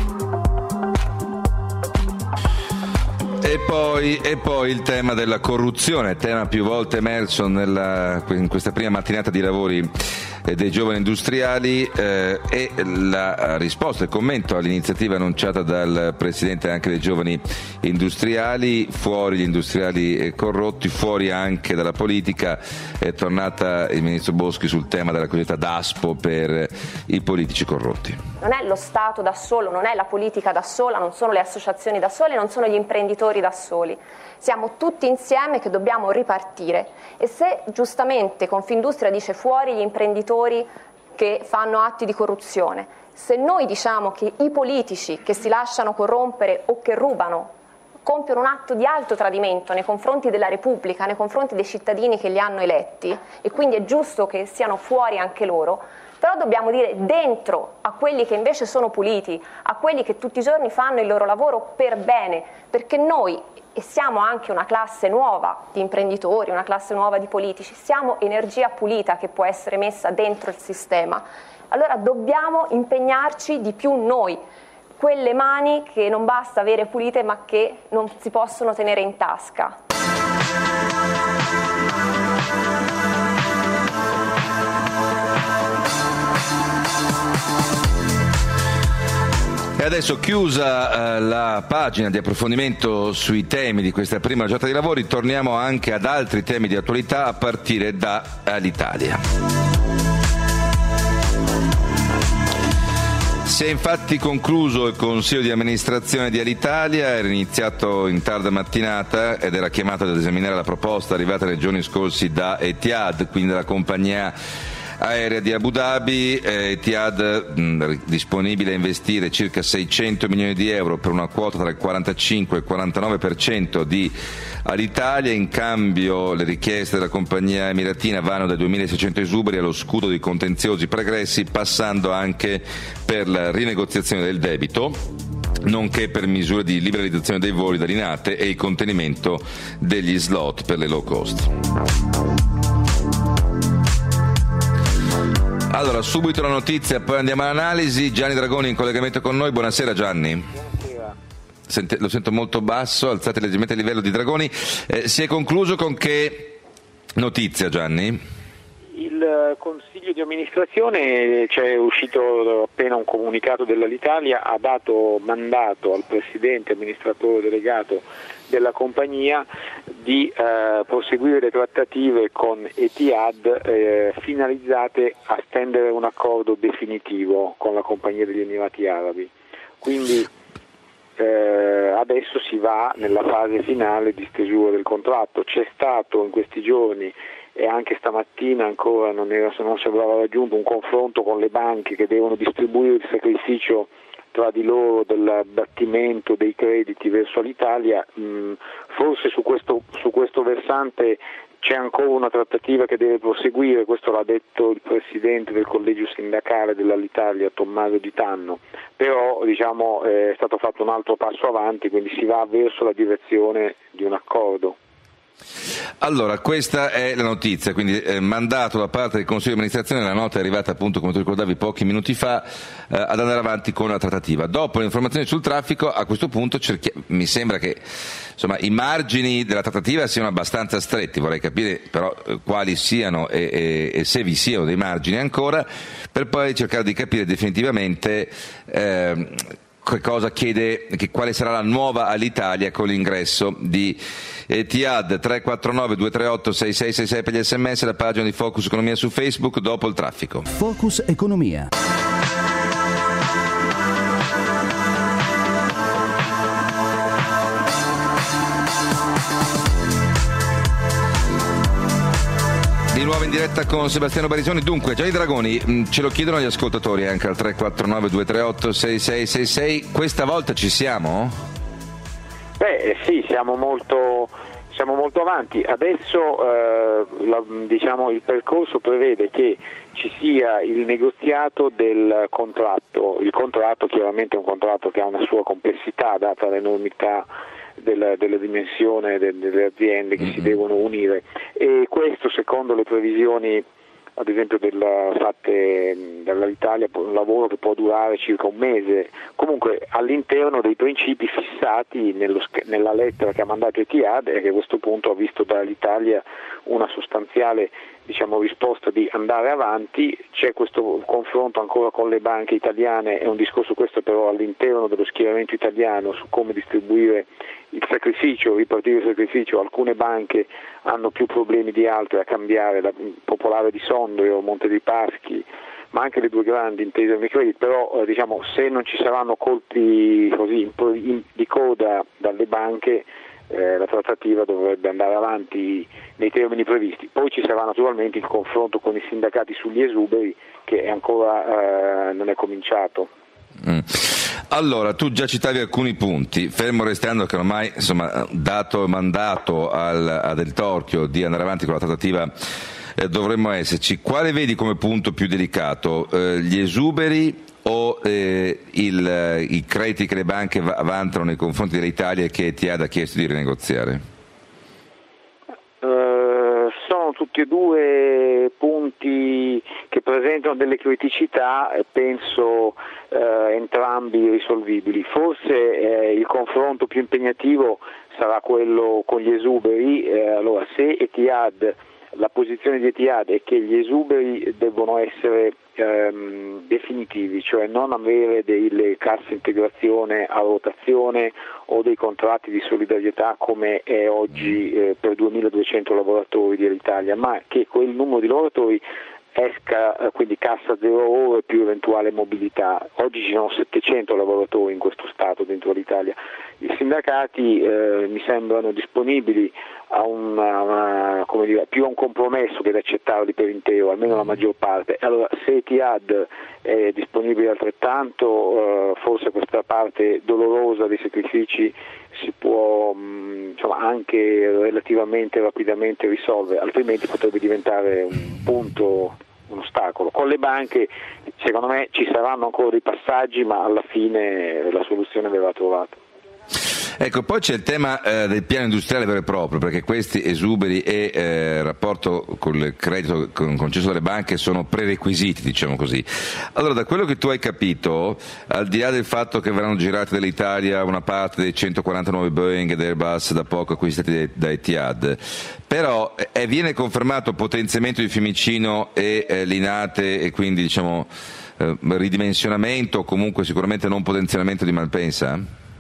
E poi, e poi il tema della corruzione, tema più volte emerso nella, in questa prima mattinata di lavori dei giovani industriali, eh, e la risposta, il commento all'iniziativa annunciata dal presidente anche dei giovani industriali: fuori gli industriali corrotti, fuori anche dalla politica. È tornata il ministro Boschi sul tema della cosiddetta Daspo per i politici corrotti. Non è lo Stato da solo, non è la politica da sola, non sono le associazioni da sole, non sono gli imprenditori da soli. Siamo tutti insieme che dobbiamo ripartire, e se giustamente Confindustria dice fuori gli imprenditori che fanno atti di corruzione, se noi diciamo che i politici che si lasciano corrompere o che rubano compiono un atto di alto tradimento nei confronti della Repubblica, nei confronti dei cittadini che li hanno eletti, e quindi è giusto che siano fuori anche loro. Però dobbiamo dire dentro a quelli che invece sono puliti, a quelli che tutti i giorni fanno il loro lavoro per bene, perché noi, e siamo anche una classe nuova di imprenditori, una classe nuova di politici, siamo energia pulita che può essere messa dentro il sistema. Allora dobbiamo impegnarci di più noi, quelle mani che non basta avere pulite ma che non si possono tenere in tasca. E adesso, chiusa eh, la pagina di approfondimento sui temi di questa prima giornata di lavori, torniamo anche ad altri temi di attualità a partire da Alitalia. Si è infatti concluso il consiglio di amministrazione di Alitalia, era iniziato in tarda mattinata ed era chiamato ad esaminare la proposta arrivata nei giorni scorsi da Etihad, quindi dalla compagnia aerea di Abu Dhabi. Etihad mh, disponibile a investire circa seicento milioni di euro per una quota tra il quarantacinque e il quarantanove per cento di Alitalia. In cambio le richieste della compagnia emiratina vanno dai duemilaseicento esuberi allo scudo di contenziosi pregressi, passando anche per la rinegoziazione del debito, nonché per misure di liberalizzazione dei voli da Linate e il contenimento degli slot per le low cost. Allora, subito la notizia, poi andiamo all'analisi. Gianni Dragoni in collegamento con noi. Buonasera Gianni. Buonasera. Sente, lo sento molto basso, alzate leggermente il livello di Dragoni. Eh, si è concluso con che notizia, Gianni? Il consiglio di amministrazione, c'è uscito appena un comunicato dell'Alitalia, ha dato mandato al presidente amministratore delegato della compagnia di eh, proseguire le trattative con Etihad eh, finalizzate a stendere un accordo definitivo con la compagnia degli Emirati Arabi. Quindi eh, adesso si va nella fase finale di stesura del contratto. C'è stato in questi giorni e anche stamattina ancora non, era, non sembrava raggiunto un confronto con le banche che devono distribuire il sacrificio tra di loro dell'abbattimento dei crediti verso l'Italia. Mm, forse su questo, su questo versante c'è ancora una trattativa che deve proseguire, questo l'ha detto il presidente del collegio sindacale dell'Alitalia, Tommaso Di Tanno, però diciamo, eh, è stato fatto un altro passo avanti, quindi si va verso la direzione di un accordo. Allora, questa è la notizia, quindi eh, mandato da parte del Consiglio di amministrazione, la nota è arrivata appunto, come tu ricordavi, pochi minuti fa, eh, ad andare avanti con la trattativa. Dopo le informazioni sul traffico, a questo punto cerchi- mi sembra che insomma, i margini della trattativa siano abbastanza stretti, vorrei capire però eh, quali siano e, e, e se vi siano dei margini ancora, per poi cercare di capire definitivamente eh, che cosa chiede, che quale sarà la nuova Alitalia con l'ingresso di Etihad. Tre quattro nove due tre otto sei sei sei sei per gli sms, la pagina di Focus Economia su Facebook. Dopo il traffico, Focus Economia. di nuovo in diretta con Sebastiano Barisoni. Dunque, Gianni Dragoni, ce lo chiedono gli ascoltatori anche al tre quattro nove due tre otto sei sei sei sei. Questa volta ci siamo? Beh sì, siamo molto, siamo molto avanti. Adesso eh, la, diciamo, il percorso prevede che ci sia il negoziato del contratto. Il contratto chiaramente è un contratto che ha una sua complessità data l'enormità della, della dimensione de, delle aziende che mm-hmm. si devono unire, e questo secondo le previsioni ad esempio della, fatte dall'Italia, un lavoro che può durare circa un mese, comunque all'interno dei principi fissati nello, nella lettera che ha mandato Etihad, e che a questo punto ha visto dall'Italia una sostanziale diciamo, risposta di andare avanti. C'è questo confronto ancora con le banche italiane, è un discorso questo però all'interno dello schieramento italiano su come distribuire il sacrificio, ripartire il sacrificio. Alcune banche hanno più problemi di altre a cambiare, la Popolare di Sondrio, Monte dei Paschi, ma anche le due grandi, Intesa e Unicredit, però eh, diciamo, se non ci saranno colpi così in, in, di coda dalle banche, eh, la trattativa dovrebbe andare avanti nei termini previsti. Poi ci sarà naturalmente il confronto con i sindacati sugli esuberi, che è ancora eh, non è cominciato. Mm. Allora, tu già citavi alcuni punti, fermo restando che ormai, insomma, dato mandato al, a Del Torchio di andare avanti con la trattativa, eh, dovremmo esserci. Quale vedi come punto più delicato? Eh, gli esuberi o eh, il, i crediti che le banche vantano nei confronti dell'Italia e che Etihad ha chiesto di rinegoziare? Uh, sono tutti e due punti che presentano delle criticità e penso eh, entrambi risolvibili. Forse eh, il confronto più impegnativo sarà quello con gli esuberi. Eh, allora, se Etihad, la posizione di Etihad è che gli esuberi devono essere ehm, definitivi, cioè non avere delle casse integrazione a rotazione o dei contratti di solidarietà come è oggi eh, per duemiladuecento lavoratori dell'Italia, ma che quel numero di lavoratori esca, quindi cassa zero ore più eventuale mobilità. Oggi ci sono settecento lavoratori in questo stato dentro l'Italia. I sindacati eh, mi sembrano disponibili a una, una, come dire, più a un compromesso che ad accettarli per intero, almeno la maggior parte. Allora, se Etihad è disponibile altrettanto, eh, forse questa parte dolorosa dei sacrifici si può mh, insomma, anche relativamente rapidamente risolvere, altrimenti potrebbe diventare un punto, un ostacolo. Con le banche secondo me ci saranno ancora dei passaggi, ma alla fine la soluzione verrà trovata. Ecco, poi c'è il tema eh, del piano industriale vero e proprio, perché questi esuberi e eh, rapporto con il credito concesso dalle banche sono prerequisiti, diciamo così. Allora, da quello che tu hai capito, al di là del fatto che verranno girati dall'Italia una parte dei centoquarantanove Boeing ed Airbus da poco acquistati da Etihad, però eh, viene confermato il potenziamento di Fiumicino e eh, Linate e quindi diciamo eh, ridimensionamento o comunque sicuramente non potenziamento di Malpensa?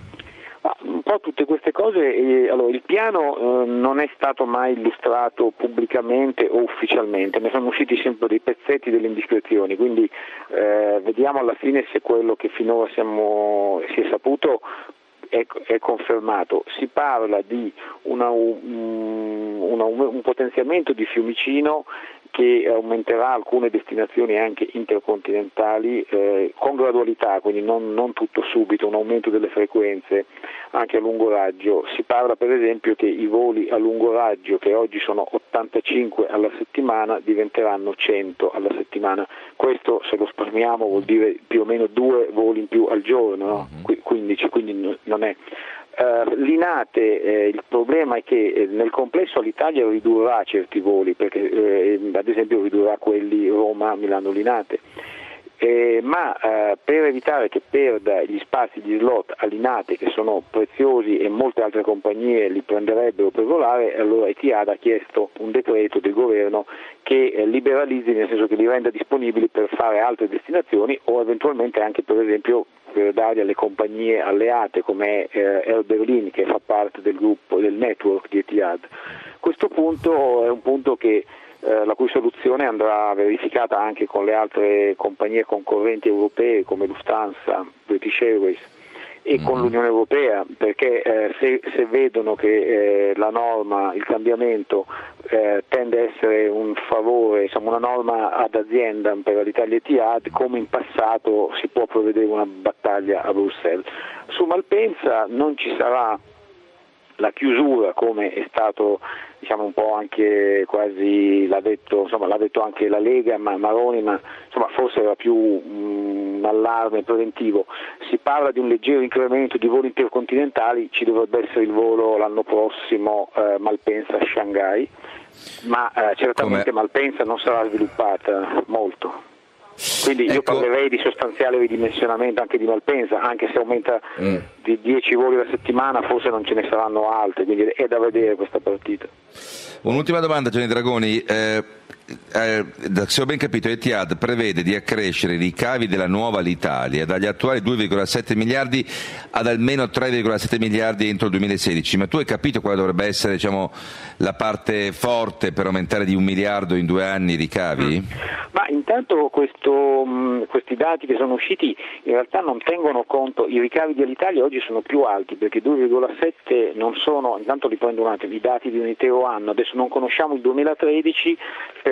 Un po' tutte queste cose, eh, allora, il piano eh, non è stato mai illustrato pubblicamente o ufficialmente, ne sono usciti sempre dei pezzetti delle indiscrezioni, quindi eh, vediamo alla fine se quello che finora siamo, si è saputo è, è confermato. Si parla di una, una, un potenziamento di Fiumicino che aumenterà alcune destinazioni anche intercontinentali eh, con gradualità, quindi non, non tutto subito, un aumento delle frequenze anche a lungo raggio. Si parla per esempio che i voli a lungo raggio, che oggi sono ottantacinque alla settimana, diventeranno cento alla settimana. Questo, se lo spalmiamo, vuol dire più o meno due voli in più al giorno, no? quindici, quindi non è... Uh, Linate, eh, il problema è che eh, nel complesso l'Italia ridurrà certi voli, perché eh, ad esempio ridurrà quelli Roma-Milano-Linate, eh, ma eh, per evitare che perda gli spazi di slot a Linate, che sono preziosi e molte altre compagnie li prenderebbero per volare, allora Etihad ha chiesto un decreto del governo che eh, liberalizzi, nel senso che li renda disponibili per fare altre destinazioni o eventualmente anche per esempio per dare alle compagnie alleate come eh, Air Berlin, che fa parte del gruppo, del network di Etihad. Questo punto è un punto che eh, la cui soluzione andrà verificata anche con le altre compagnie concorrenti europee come Lufthansa, British Airways e con l'Unione Europea, perché eh, se, se vedono che eh, la norma, il cambiamento eh, tende a essere un favore, insomma una norma ad azienda per l'Italia Etihad, come in passato si può prevedere una battaglia a Bruxelles. Su Malpensa non ci sarà la chiusura, come è stato diciamo un po' anche quasi l'ha detto, insomma l'ha detto anche la Lega, ma Maroni, ma insomma forse era più un allarme preventivo. Si parla di un leggero incremento di voli intercontinentali, ci dovrebbe essere il volo l'anno prossimo eh, Malpensa-Shanghai, ma eh, certamente Come? Malpensa non sarà sviluppata molto. Quindi io ecco. parlerei di sostanziale ridimensionamento anche di Malpensa, anche se aumenta mm. di dieci voli alla settimana, forse non ce ne saranno altri, quindi è da vedere questa partita. Un'ultima domanda, Gianni Dragoni. Eh, eh, se ho ben capito, Etihad prevede di accrescere i ricavi della nuova Alitalia dagli attuali due virgola sette miliardi ad almeno tre virgola sette miliardi entro il duemilasedici, ma tu hai capito quale dovrebbe essere diciamo, la parte forte per aumentare di un miliardo in due anni i ricavi? Mm. Ma intanto questo, mh, questi dati che sono usciti in realtà non tengono conto, i ricavi dell'Italia oggi sono più alti perché due virgola sette non sono, intanto li prendo un attimo, i dati di un intero anno, adesso non conosciamo il duemilatredici, però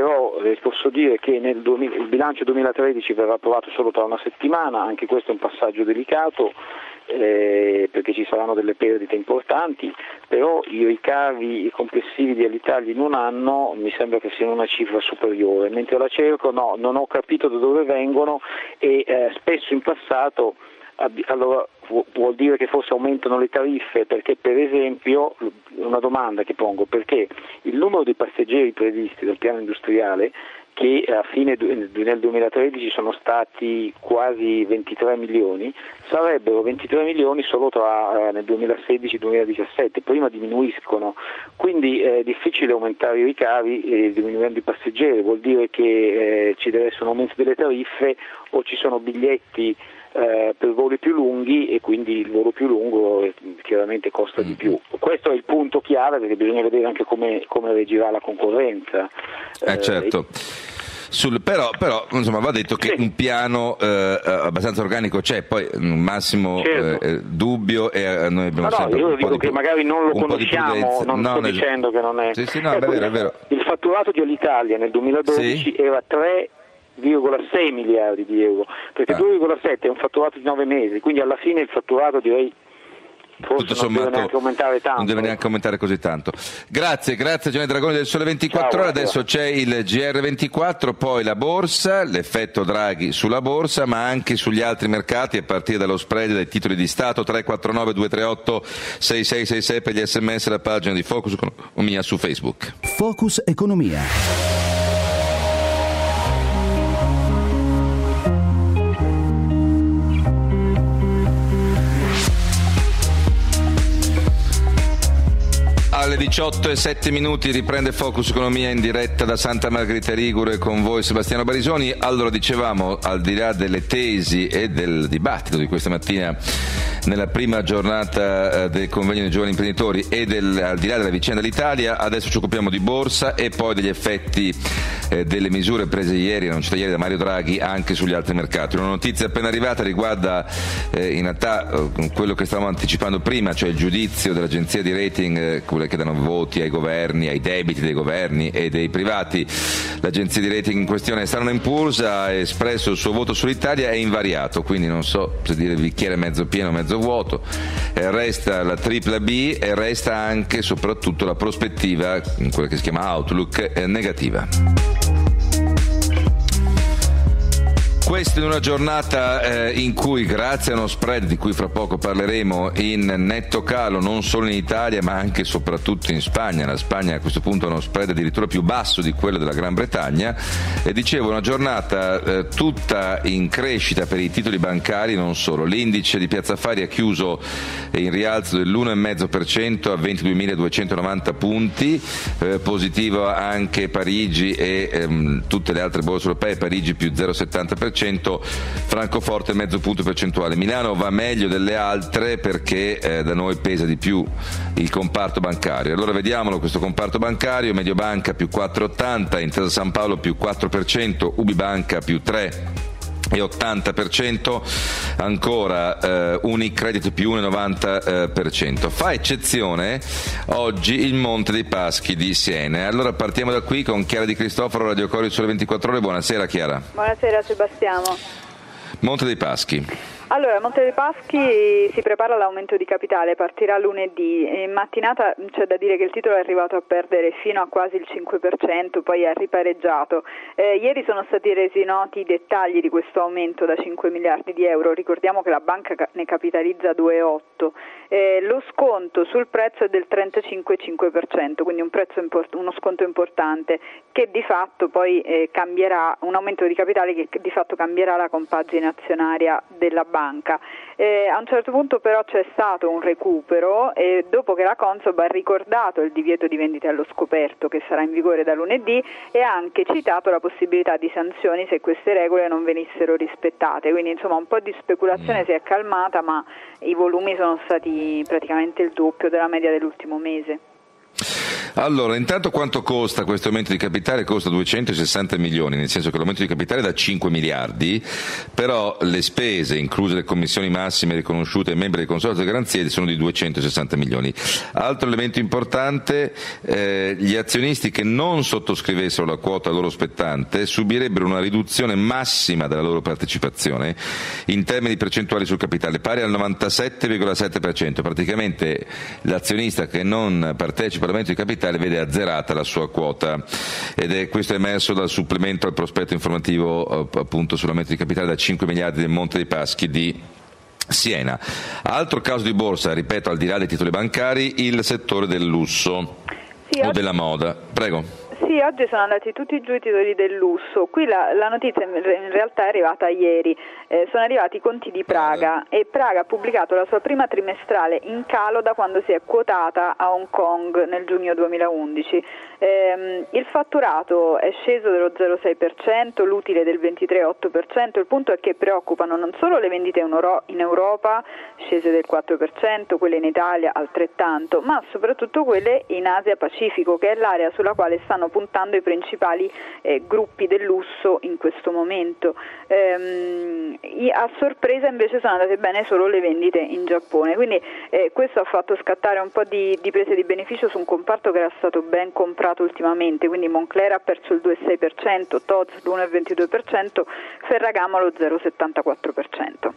però eh, posso dire che nel duemila, il bilancio duemilatredici verrà approvato solo tra una settimana, anche questo è un passaggio delicato eh, perché ci saranno delle perdite importanti, però i ricavi complessivi di Alitalia in un anno mi sembra che siano una cifra superiore, mentre la cerco no, non ho capito da dove vengono e eh, spesso in passato allora vuol dire che forse aumentano le tariffe, perché per esempio, una domanda che pongo, perché il numero di passeggeri previsti dal piano industriale, che a fine nel duemilatredici sono stati quasi ventitré milioni, sarebbero ventitré milioni solo tra nel duemilasedici duemiladiciassette, prima diminuiscono, quindi è difficile aumentare i ricavi eh, diminuendo i passeggeri, vuol dire che eh, ci deve essere un aumento delle tariffe o ci sono biglietti Eh, per voli più lunghi e quindi il volo più lungo eh, chiaramente costa di più. Questo è il punto chiave, perché bisogna vedere anche come, come reagirà la concorrenza. Eh, eh certo. Sul, però, però insomma va detto che sì. un piano eh, abbastanza organico c'è, poi un massimo certo. eh, dubbio e eh, noi abbiamo no, sempre no, io un dico po' che di, magari non lo conosciamo, non no, sto nel... dicendo che non è. Sì, sì, no, ecco, è vero, è vero. Il fatturato di Alitalia nel duemiladodici sì. era tre virgola sei miliardi di euro, perché ah. due virgola sette è un fatturato di nove mesi, quindi alla fine il fatturato direi forse tutto non sommato, deve neanche aumentare tanto. Non deve neanche aumentare così tanto. Grazie, grazie Gianni Dragoni del Sole ventiquattro Ore. Adesso c'è il G R ventiquattro, poi la borsa, l'effetto Draghi sulla borsa, ma anche sugli altri mercati a partire dallo spread dei titoli di Stato. Tre quattro nove due tre otto sei sei sei sei per gli sms, la pagina di Focus Economia su Facebook. Focus Economia. Alle diciotto e sette minuti riprende Focus Economia in diretta da Santa Margherita Ligure con voi Sebastiano Barisoni. Allora dicevamo, al di là delle tesi e del dibattito di questa mattina nella prima giornata del convegno dei giovani imprenditori e del, al di là della vicenda dell'Italia, adesso ci occupiamo di borsa e poi degli effetti eh, delle misure prese ieri, annunciate ieri da Mario Draghi, anche sugli altri mercati. Una notizia appena arrivata riguarda eh, in realtà eh, quello che stavamo anticipando prima, cioè il giudizio dell'agenzia di rating eh, che danno voti ai governi, ai debiti dei governi e dei privati. L'agenzia di rating in questione, Standard and Poor's, ha espresso il suo voto sull'Italia, è invariato, quindi non so se dire bicchiere mezzo pieno o mezzo vuoto. Eh, resta la tripla B e resta anche e soprattutto la prospettiva, quella che si chiama Outlook, eh, negativa. Questo in una giornata eh, in cui, grazie a uno spread di cui fra poco parleremo, in netto calo non solo in Italia ma anche e soprattutto in Spagna. La Spagna a questo punto ha uno spread addirittura più basso di quello della Gran Bretagna, e dicevo una giornata eh, tutta in crescita per i titoli bancari, non solo. L'indice di Piazza Affari ha chiuso in rialzo dell'uno virgola cinque per cento a ventiduemiladuecentonovanta punti, eh, positivo anche Parigi e ehm, tutte le altre borse europee, Parigi più zero virgola settanta per cento, Francoforte mezzo punto percentuale. Milano va meglio delle altre perché eh, da noi pesa di più il comparto bancario. Allora vediamolo questo comparto bancario: Mediobanca più quattro virgola ottanta, Intesa San Paolo più quattro per cento, Ubibanca più tre e ottanta per cento, ancora eh, Unicredit più uno virgola novanta per cento. Fa eccezione oggi il Monte dei Paschi di Siena. Allora partiamo da qui con Chiara Di Cristofaro, Radio Cori Sole ventiquattro Ore. Buonasera Chiara. Buonasera Sebastiano. Monte dei Paschi. Allora, Monte dei Paschi si prepara l'aumento di capitale, partirà lunedì. In mattinata c'è da dire che il titolo è arrivato a perdere fino a quasi il cinque per cento, poi ha ripareggiato. Eh, ieri sono stati resi noti i dettagli di questo aumento da cinque miliardi di euro. Ricordiamo che la banca ne capitalizza due virgola otto. Eh, lo sconto sul prezzo è del trentacinque virgola cinque per cento, quindi un prezzo import- uno sconto importante che di fatto poi eh, cambierà, un aumento di capitale che di fatto cambierà la compagine azionaria della banca. Banca. Eh, a un certo punto però c'è stato un recupero e dopo che la Consob ha ricordato il divieto di vendite allo scoperto che sarà in vigore da lunedì e ha anche citato la possibilità di sanzioni se queste regole non venissero rispettate, quindi insomma un po' di speculazione si è calmata, ma i volumi sono stati praticamente il doppio della media dell'ultimo mese. Allora, intanto quanto costa questo aumento di capitale? Costa duecentosessanta milioni, nel senso che l'aumento di capitale è da cinque miliardi, però le spese, incluse le commissioni massime riconosciute ai membri del consorzio di garanzie, sono di duecentosessanta milioni. Altro elemento importante, eh, gli azionisti che non sottoscrivessero la quota loro spettante subirebbero una riduzione massima della loro partecipazione in termini percentuali sul capitale, pari al novantasette virgola sette per cento. Praticamente l'azionista che non partecipa all'aumento di capitale vede azzerata la sua quota, ed è questo è emerso dal supplemento al prospetto informativo appunto sull'aumento di capitale da cinque miliardi del Monte dei Paschi di Siena. Altro caso di borsa, ripeto, al di là dei titoli bancari, il settore del lusso sì, o oggi... della moda. Prego. Sì, oggi sono andati tutti giù i titoli del lusso. Qui la, la notizia in realtà è arrivata ieri. Eh, sono arrivati i conti di Praga e Praga ha pubblicato la sua prima trimestrale in calo da quando si è quotata a Hong Kong nel giugno duemilaundici. Eh, il fatturato è sceso dello zero virgola sei per cento, l'utile del ventitré virgola otto per cento. Il punto è che preoccupano non solo le vendite in Europa, scese del quattro per cento, quelle in Italia altrettanto, ma soprattutto quelle in Asia Pacifico, che è l'area sulla quale stanno puntando i principali eh, gruppi del lusso in questo momento. Ehm, a sorpresa invece sono andate bene solo le vendite in Giappone, quindi eh, questo ha fatto scattare un po' di, di prese di beneficio su un comparto che era stato ben comprato ultimamente, quindi Moncler ha perso il due virgola sei per cento, T O Z l'uno virgola ventidue per cento, Ferragamo lo zero virgola settantaquattro per cento.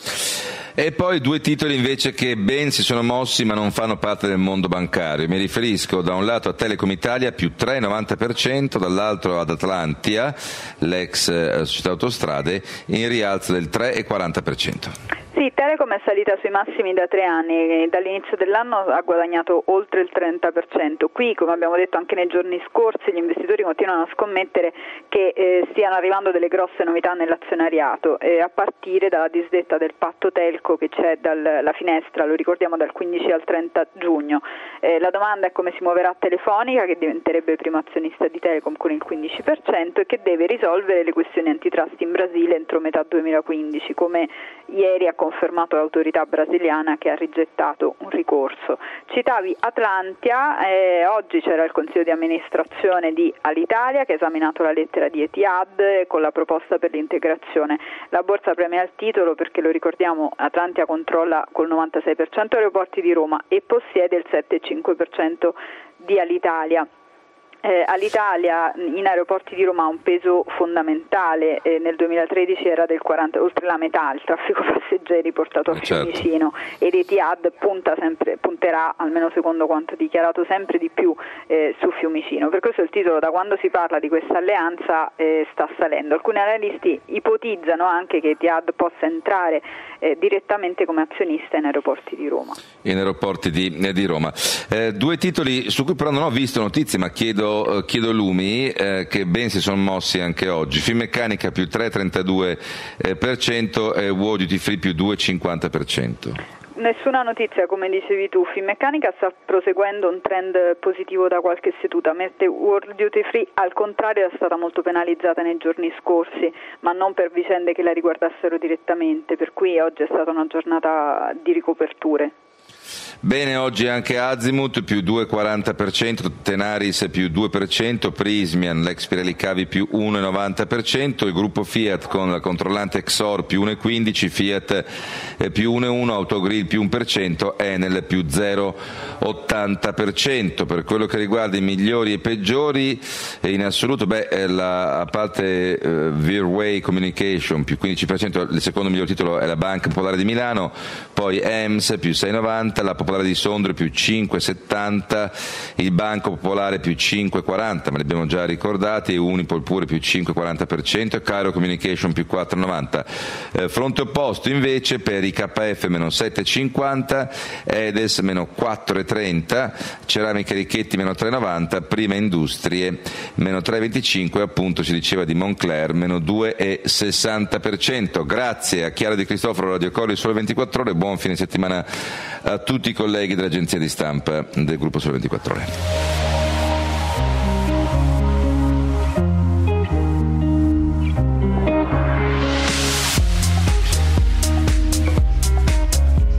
E poi due titoli invece che ben si sono mossi ma non fanno parte del mondo bancario. Mi riferisco da un lato a Telecom Italia più tre virgola novanta per cento, dall'altro ad Atlantia, l'ex eh, società autostrade, in rialzo del tre virgola quaranta per cento. Sì, Telecom è salita sui massimi da tre anni, dall'inizio dell'anno ha guadagnato oltre il trenta per cento. Qui, come abbiamo detto anche nei giorni scorsi, gli investitori continuano a scommettere che eh, stiano arrivando delle grosse novità nell'azionariato, eh, a partire dalla disdetta del patto telco che c'è dalla finestra, lo ricordiamo, dal quindici al trenta giugno. Eh, la domanda è come si muoverà Telefonica, che diventerebbe primo azionista di Telecom con il quindici per cento e che deve risolvere le questioni antitrust in Brasile entro metà duemilaquindici, come ieri ha confermato l'autorità brasiliana che ha rigettato un ricorso. Citavi Atlantia, eh, oggi c'era il consiglio di amministrazione di Alitalia che ha esaminato la lettera di Etihad con la proposta per l'integrazione. La borsa premia il titolo perché, lo ricordiamo, Atlantia controlla col novantasei per cento aeroporti di Roma e possiede il sette virgola cinque per cento di Alitalia. Eh, Alitalia in aeroporti di Roma ha un peso fondamentale, eh, nel duemilatredici era del quaranta, oltre la metà il traffico passeggeri portato a Fiumicino, certo. Ed Etihad punta sempre, punterà, almeno secondo quanto dichiarato, sempre di più eh, su Fiumicino. Per questo il titolo, da quando si parla di questa alleanza, eh, sta salendo. Alcuni analisti ipotizzano anche che Etihad possa entrare eh, direttamente come azionista in aeroporti di Roma. In aeroporti di, eh, di Roma. Eh, due titoli su cui però non ho visto notizie, ma chiedo chiedo lumi, eh, che ben si sono mossi anche oggi. Finmeccanica più tre virgola trentadue per cento e World Duty Free più due virgola cinquanta per cento. Nessuna notizia, come dicevi tu. Finmeccanica sta proseguendo un trend positivo da qualche seduta, mentre World Duty Free al contrario è stata molto penalizzata nei giorni scorsi, ma non per vicende che la riguardassero direttamente, per cui oggi è stata una giornata di ricoperture. Bene, oggi anche Azimut più due virgola quaranta per cento, Tenaris più due per cento, Prismian, l'ex Pirelli Cavi più uno virgola novanta per cento, il gruppo Fiat con la controllante Exor più uno virgola quindici per cento, Fiat più uno virgola uno, Autogrill più uno per cento, Enel più zero virgola ottanta per cento. Per quello che riguarda i migliori e peggiori, in assoluto, beh, la, a parte uh, Veerway Communication più quindici per cento, il secondo miglior titolo è la Banca Popolare di Milano, poi E M S più sei virgola novanta, la Popolare di Sondrio più cinque virgola settanta, il Banco Popolare più cinque virgola quaranta, ma li abbiamo già ricordati, e Unipol pure più cinque virgola quaranta per cento e Cairo Communication più quattro virgola novanta. Eh, fronte opposto invece per i K F meno sette virgola cinquanta, Edes meno quattro virgola trenta, Ceramiche Ricchetti meno tre virgola novanta, Prima Industrie meno tre virgola venticinque, appunto si diceva di Moncler meno due virgola sessanta per cento. Grazie a Chiara Di Cristoforo, Radio Colli, Sole ventiquattro Ore, buon fine settimana a tutti i colleghi dell'agenzia di stampa del gruppo Sole ventiquattro Ore.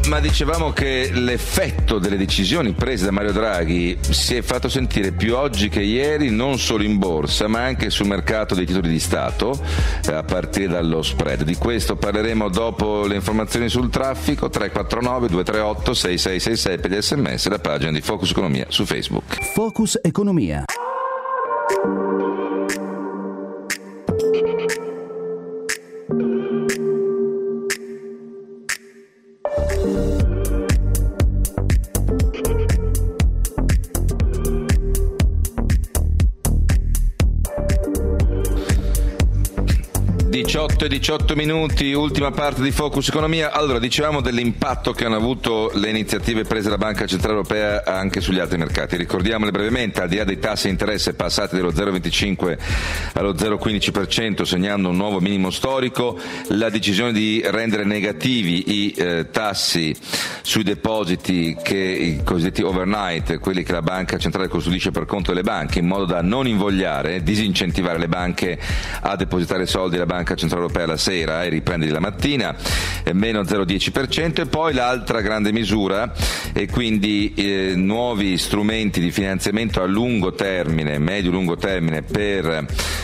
ma dicevamo che l'effetto delle decisioni prese da Mario Draghi si è fatto sentire più oggi che ieri, non solo in borsa ma anche sul mercato dei titoli di Stato, eh, a partire dallo spread. Di questo parleremo dopo le informazioni sul traffico. Tre quattro nove due tre otto sei sei sei sei per gli sms e la pagina di Focus Economia su Facebook. Focus Economia. diciotto e diciotto minuti, ultima parte di Focus Economia. Allora, dicevamo dell'impatto che hanno avuto le iniziative prese dalla Banca Centrale Europea anche sugli altri mercati. Ricordiamole brevemente: al di là dei tassi di interesse passati dallo zero virgola venticinque allo zero virgola quindici per cento, segnando un nuovo minimo storico, la decisione di rendere negativi i eh, tassi sui depositi, che i cosiddetti overnight, quelli che la Banca Centrale custodisce per conto delle banche, in modo da non invogliare, disincentivare le banche a depositare soldi alla Banca Centrale Europea la sera e riprenderli la mattina, eh, meno zero virgola dieci per cento. E poi l'altra grande misura, e quindi eh, nuovi strumenti di finanziamento a lungo termine, medio-lungo termine per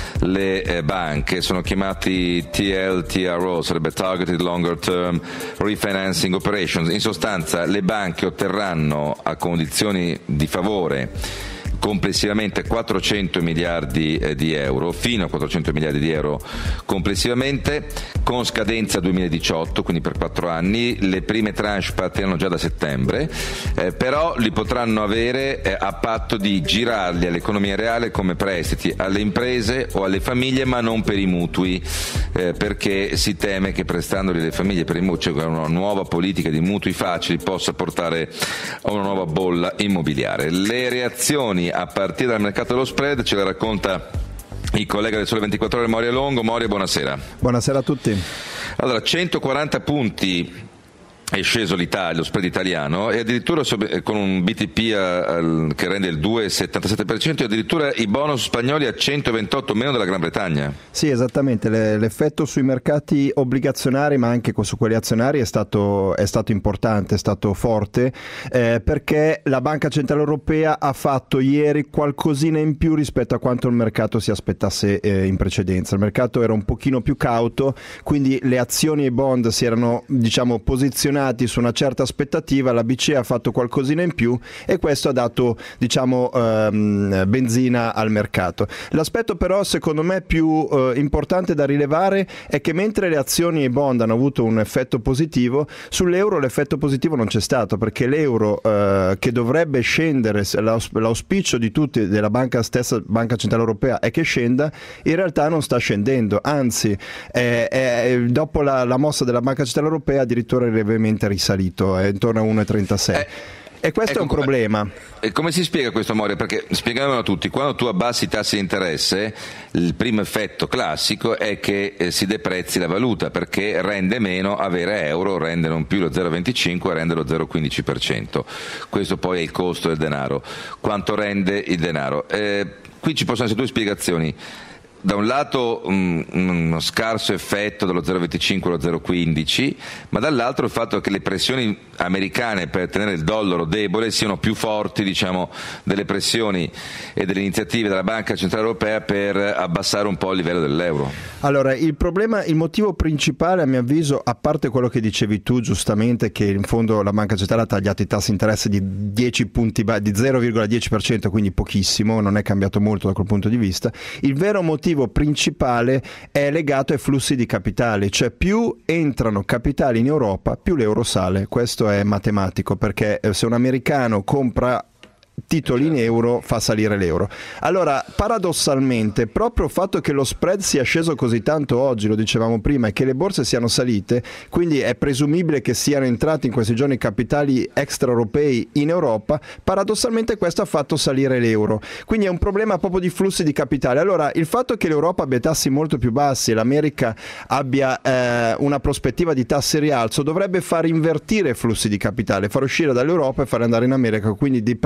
le eh, banche, sono chiamati T L T R O, sarebbe Targeted Longer Term Refinancing Operations. In sostanza le banche otterranno a condizioni di favore complessivamente quattrocento miliardi di euro, fino a quattrocento miliardi di euro complessivamente, con scadenza duemiladiciotto, quindi per quattro anni. Le prime tranche partiranno già da settembre, eh, però li potranno avere eh, a patto di girarli all'economia reale come prestiti alle imprese o alle famiglie, ma non per i mutui, eh, perché si teme che prestandoli alle famiglie per i mutui, cioè una nuova politica di mutui facili, possa portare a una nuova bolla immobiliare. Le reazioni a partire dal mercato dello spread ce la racconta il collega del Sole ventiquattro Ore, Moria Longo. Moria, buonasera. Buonasera a tutti. Allora, centoquaranta punti è sceso l'Italia, lo spread italiano, e addirittura con un B T P a, a, che rende il due virgola settantasette per cento, e addirittura i bonus spagnoli a centoventotto meno della Gran Bretagna. Sì, esattamente. Le, l'effetto sui mercati obbligazionari, ma anche su quelli azionari, è stato, è stato importante, è stato forte, eh, perché la Banca Centrale Europea ha fatto ieri qualcosina in più rispetto a quanto il mercato si aspettasse eh, in precedenza. Il mercato era un pochino più cauto, quindi le azioni e i bond si erano, diciamo, posizionati su una certa aspettativa. La B C E ha fatto qualcosina in più e questo ha dato, diciamo, ehm, benzina al mercato. L'aspetto però secondo me più eh, importante da rilevare è che mentre le azioni e i bond hanno avuto un effetto positivo, sull'euro l'effetto positivo non c'è stato, perché l'euro eh, che dovrebbe scendere, l'auspicio di tutti, della banca stessa, Banca Centrale Europea, è che scenda, in realtà non sta scendendo, anzi è, è, dopo la, la mossa della Banca Centrale Europea addirittura lievemente risalito, è intorno a uno virgola trentasei. Eh. E questo ecco, è un problema. E come si spiega questo, Moria? Perché spiegavano a tutti, quando tu abbassi i tassi di interesse, il primo effetto classico è che eh, si deprezzi la valuta, perché rende meno avere euro, rende non più lo zero virgola venticinque, rende lo zero virgola quindici per cento. Questo poi è il costo del denaro. Quanto rende il denaro? Eh, qui ci possono essere due spiegazioni. Da un lato um, uno scarso effetto dallo zero virgola venticinque allo zero virgola quindici, ma dall'altro il fatto che le pressioni americane per tenere il dollaro debole siano più forti, diciamo, delle pressioni e delle iniziative della Banca Centrale Europea per abbassare un po' il livello dell'euro. Allora, il problema, il motivo principale a mio avviso, a parte quello che dicevi tu giustamente, che in fondo la Banca Centrale ha tagliato i tassi di interesse di dieci punti, di zero virgola dieci per cento, quindi pochissimo, non è cambiato molto da quel punto di vista. Il vero motivo principale è legato ai flussi di capitali, cioè più entrano capitali in Europa più l'euro sale. Questo è matematico, perché se un americano compra titoli in euro fa salire l'euro. Allora, paradossalmente, proprio il fatto che lo spread sia sceso così tanto oggi, lo dicevamo prima, e che le borse siano salite, quindi è presumibile che siano entrati in questi giorni capitali extraeuropei in Europa, paradossalmente questo ha fatto salire l'euro. Quindi è un problema proprio di flussi di capitale. Allora, il fatto che l'Europa abbia tassi molto più bassi e l'America abbia eh, una prospettiva di tassi rialzo dovrebbe far invertire i flussi di capitale, far uscire dall'Europa e far andare in America, quindi di prezzare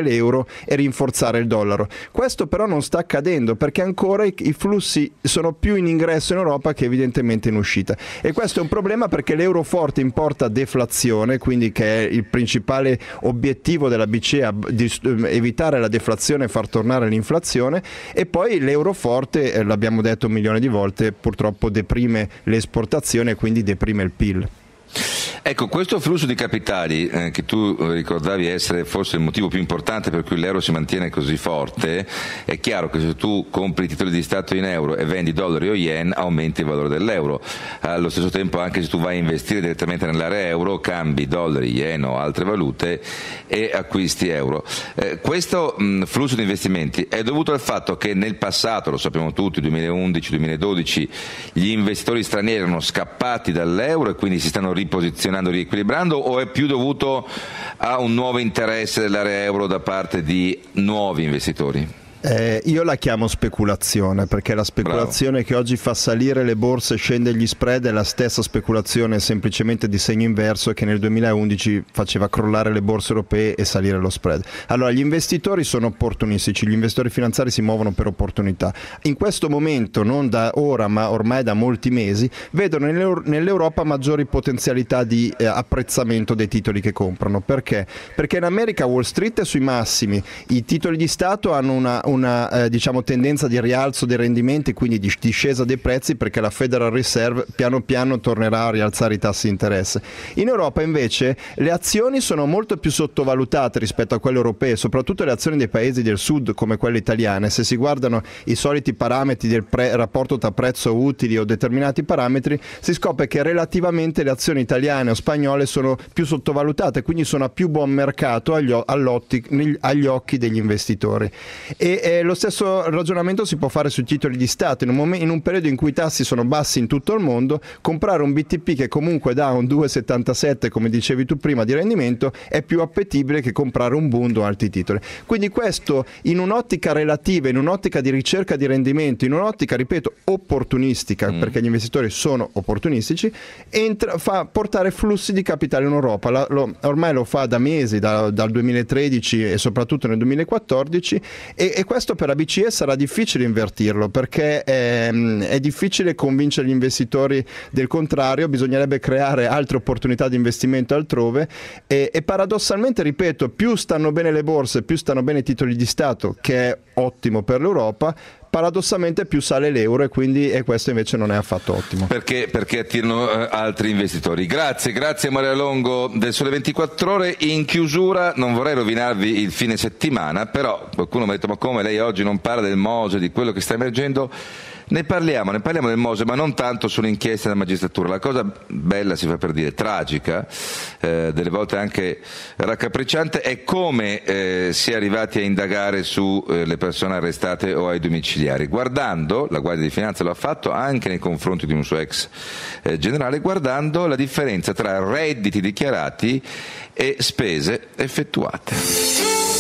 l'euro e rinforzare il dollaro. Questo però non sta accadendo, perché ancora i, i flussi sono più in ingresso in Europa che evidentemente in uscita, e questo è un problema perché l'euro forte importa deflazione, quindi che è il principale obiettivo della B C E, di evitare la deflazione e far tornare l'inflazione, e poi l'euro forte, eh, l'abbiamo detto un milione di volte, purtroppo deprime le esportazioni e quindi deprime il P I L. Ecco, questo flusso di capitali eh, che tu ricordavi essere forse il motivo più importante per cui l'euro si mantiene così forte, è chiaro che se tu compri titoli di Stato in euro e vendi dollari o yen aumenti il valore dell'euro. Allo stesso tempo, anche se tu vai a investire direttamente nell'area euro, cambi dollari, yen o altre valute e acquisti euro. Eh, questo mh, flusso di investimenti è dovuto al fatto che nel passato, lo sappiamo tutti, duemilaundici duemiladodici, gli investitori stranieri erano scappati dall'euro e quindi si stanno riposizionando, riequilibrando, o è più dovuto a un nuovo interesse dell'area euro da parte di nuovi investitori? Eh, io la chiamo speculazione, perché la speculazione Bravo. Che oggi fa salire le borse e scende gli spread è la stessa speculazione semplicemente di segno inverso che nel duemilaundici faceva crollare le borse europee e salire lo spread. Allora, gli investitori sono opportunistici, gli investitori finanziari si muovono per opportunità. In questo momento, non da ora ma ormai da molti mesi, vedono nell'Europa maggiori potenzialità di eh, apprezzamento dei titoli che comprano. Perché? Perché in America Wall Street è sui massimi, i titoli di Stato hanno una una eh, diciamo tendenza di rialzo dei rendimenti, quindi di discesa dei prezzi, perché la Federal Reserve piano piano tornerà a rialzare i tassi di interesse. In Europa invece le azioni sono molto più sottovalutate rispetto a quelle europee, soprattutto le azioni dei paesi del sud come quelle italiane. Se si guardano i soliti parametri del pre- rapporto tra prezzo utili o determinati parametri, si scopre che relativamente le azioni italiane o spagnole sono più sottovalutate, quindi sono a più buon mercato agli, o- agli occhi degli investitori. E E lo stesso ragionamento si può fare sui titoli di Stato. In un, momento, in un periodo in cui i tassi sono bassi in tutto il mondo, comprare un B T P che comunque dà un due virgola settantasette, come dicevi tu prima, di rendimento è più appetibile che comprare un Bund o altri titoli. Quindi questo, in un'ottica relativa, in un'ottica di ricerca di rendimento, in un'ottica, ripeto, opportunistica, mm. perché gli investitori sono opportunistici, entra, fa portare flussi di capitale in Europa. La, lo, ormai lo fa da mesi, da, dal duemilatredici e soprattutto nel duemilaquattordici, e, e questo per la B C E sarà difficile invertirlo, perché è, è difficile convincere gli investitori del contrario, bisognerebbe creare altre opportunità di investimento altrove e, e paradossalmente, ripeto, più stanno bene le borse, più stanno bene i titoli di Stato, che è ottimo per l'Europa, paradossalmente più sale l'euro, e quindi e questo invece non è affatto ottimo. Perché, perché attirano eh, altri investitori. Grazie, grazie a Maria Longo del Sole ventiquattro Ore. In chiusura, non vorrei rovinarvi il fine settimana, però qualcuno mi ha detto: ma come lei oggi non parla del Mose, di quello che sta emergendo? Ne parliamo, ne parliamo del Mose, ma non tanto sulle inchieste della magistratura. La cosa bella, si fa per dire, tragica, eh, delle volte anche raccapricciante, è come eh, si è arrivati a indagare sulle eh, persone arrestate o ai domiciliari. Guardando, la Guardia di Finanza lo ha fatto anche nei confronti di un suo ex eh, generale, guardando la differenza tra redditi dichiarati e spese effettuate.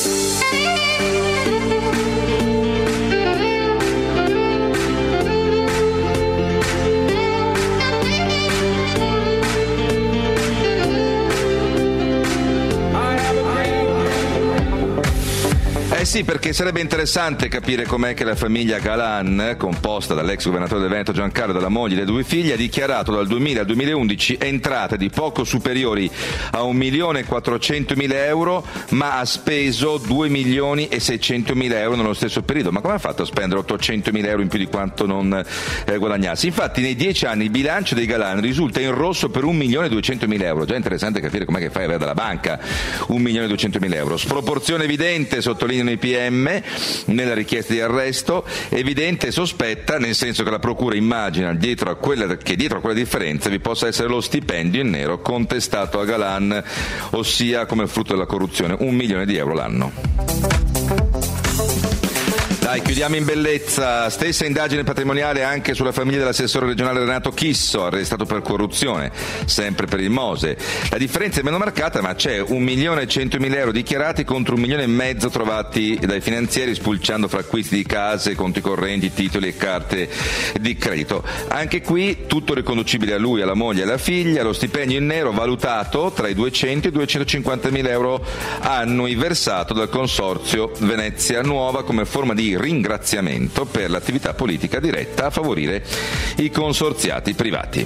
Eh sì, perché sarebbe interessante capire com'è che la famiglia Galan, composta dall'ex governatore del Veneto Giancarlo e dalla moglie e dai due figli, ha dichiarato dal duemila al duemilaundici entrate di poco superiori a un milione e quattrocentomila euro, ma ha speso due milioni e seicentomila euro nello stesso periodo. Ma come ha fatto a spendere ottocentomila euro in più di quanto non eh, guadagnasse? Infatti nei dieci anni il bilancio dei Galan risulta in rosso per un milione e duecentomila euro. Già interessante capire com'è che fai ad avere dalla banca un milione e duecentomila euro. Sproporzione evidente, sottolineano i P M nella richiesta di arresto, evidente e sospetta, nel senso che la procura immagina dietro a quella, che dietro a quella differenza vi possa essere lo stipendio in nero contestato a Galan, ossia come frutto della corruzione un milione di euro l'anno. Dai, chiudiamo in bellezza. Stessa indagine patrimoniale anche sulla famiglia dell'assessore regionale Renato Chisso, arrestato per corruzione, sempre per il Mose. La differenza è meno marcata, ma c'è un milione e centomila euro dichiarati contro un milione e mezzo trovati dai finanzieri spulciando fra acquisti di case, conti correnti, titoli e carte di credito. Anche qui tutto riconducibile a lui, alla moglie e alla figlia. Lo stipendio in nero valutato tra i duecento e i duecentocinquantamila euro annui versato dal consorzio Venezia Nuova come forma di ringraziamento per l'attività politica diretta a favorire i consorziati privati.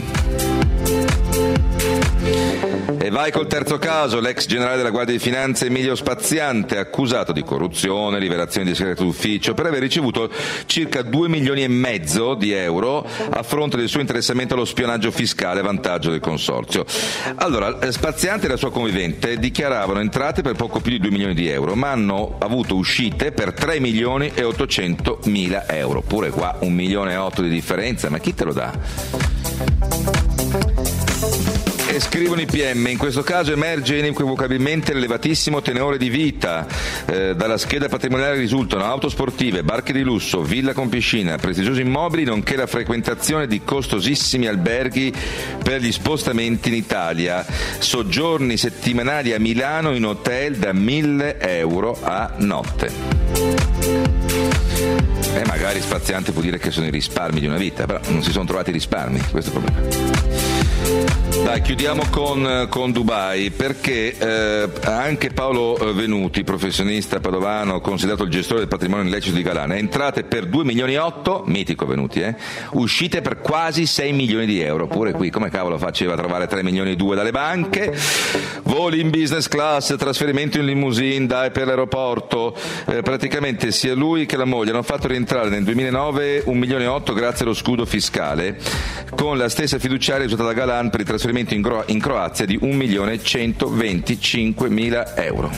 E vai col terzo caso, l'ex generale della Guardia di Finanza Emilio Spaziante, accusato di corruzione, rivelazione di segreto d'ufficio, per aver ricevuto circa due milioni e mezzo di euro a fronte del suo interessamento allo spionaggio fiscale a vantaggio del consorzio. Allora, Spaziante e la sua convivente dichiaravano entrate per poco più di due milioni di euro, ma hanno avuto uscite per tre milioni e ottocentomila euro. Pure qua un milione e otto di differenza, ma chi te lo dà? E scrivono i P M, in questo caso emerge inequivocabilmente l'elevatissimo tenore di vita. Eh, dalla scheda patrimoniale risultano auto sportive, barche di lusso, villa con piscina, prestigiosi immobili, nonché la frequentazione di costosissimi alberghi per gli spostamenti in Italia, soggiorni settimanali a Milano in hotel da mille euro a notte. E magari Spaziante può dire che sono i risparmi di una vita, però non si sono trovati i risparmi, questo è il problema. Dai, chiudiamo con, con Dubai, perché eh, anche Paolo Venuti, professionista padovano, considerato il gestore del patrimonio illecito di Galan, è entrate per due milioni e otto, mitico Venuti, eh, uscite per quasi sei milioni di euro. Pure qui come cavolo faceva a trovare tre milioni e due dalle banche? Voli in business class, trasferimento in limousine, dai, per l'aeroporto. Eh, praticamente sia lui che la moglie hanno fatto rientrare nel duemilanove un milione e otto grazie allo scudo fiscale, con la stessa fiduciaria usata da Galan per il trasferimento in, Cro- in Croazia di un milione e centoventicinquemila euro.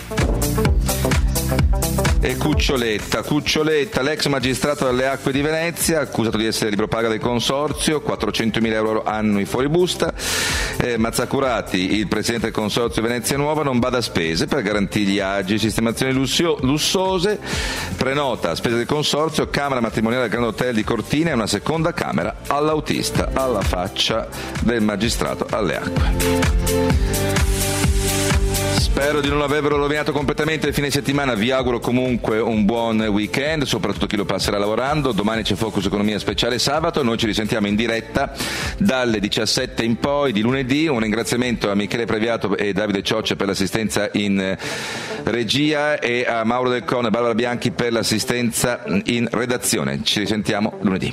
E Cuccioletta, Cuccioletta, l'ex magistrato delle acque di Venezia, accusato di essere libro paga del consorzio, quattrocentomila euro annui fuori busta. Eh, Mazzacurati, il presidente del consorzio Venezia Nuova, non bada a spese per garantirgli agi e sistemazioni lussio- lussose, prenota a spese del consorzio, camera matrimoniale al Grand Hotel di Cortina e una seconda camera all'autista, alla faccia del magistrato alle acque. Spero di non avervelo rovinato completamente il fine settimana, vi auguro comunque un buon weekend, soprattutto chi lo passerà lavorando. Domani c'è Focus Economia speciale sabato, noi ci risentiamo in diretta dalle diciassette in poi di lunedì. Un ringraziamento a Michele Previato e Davide Cioccia per l'assistenza in regia e a Mauro Del Con e Barbara Bianchi per l'assistenza in redazione. Ci risentiamo lunedì.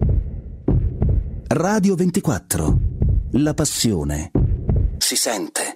Radio ventiquattro, la passione si sente.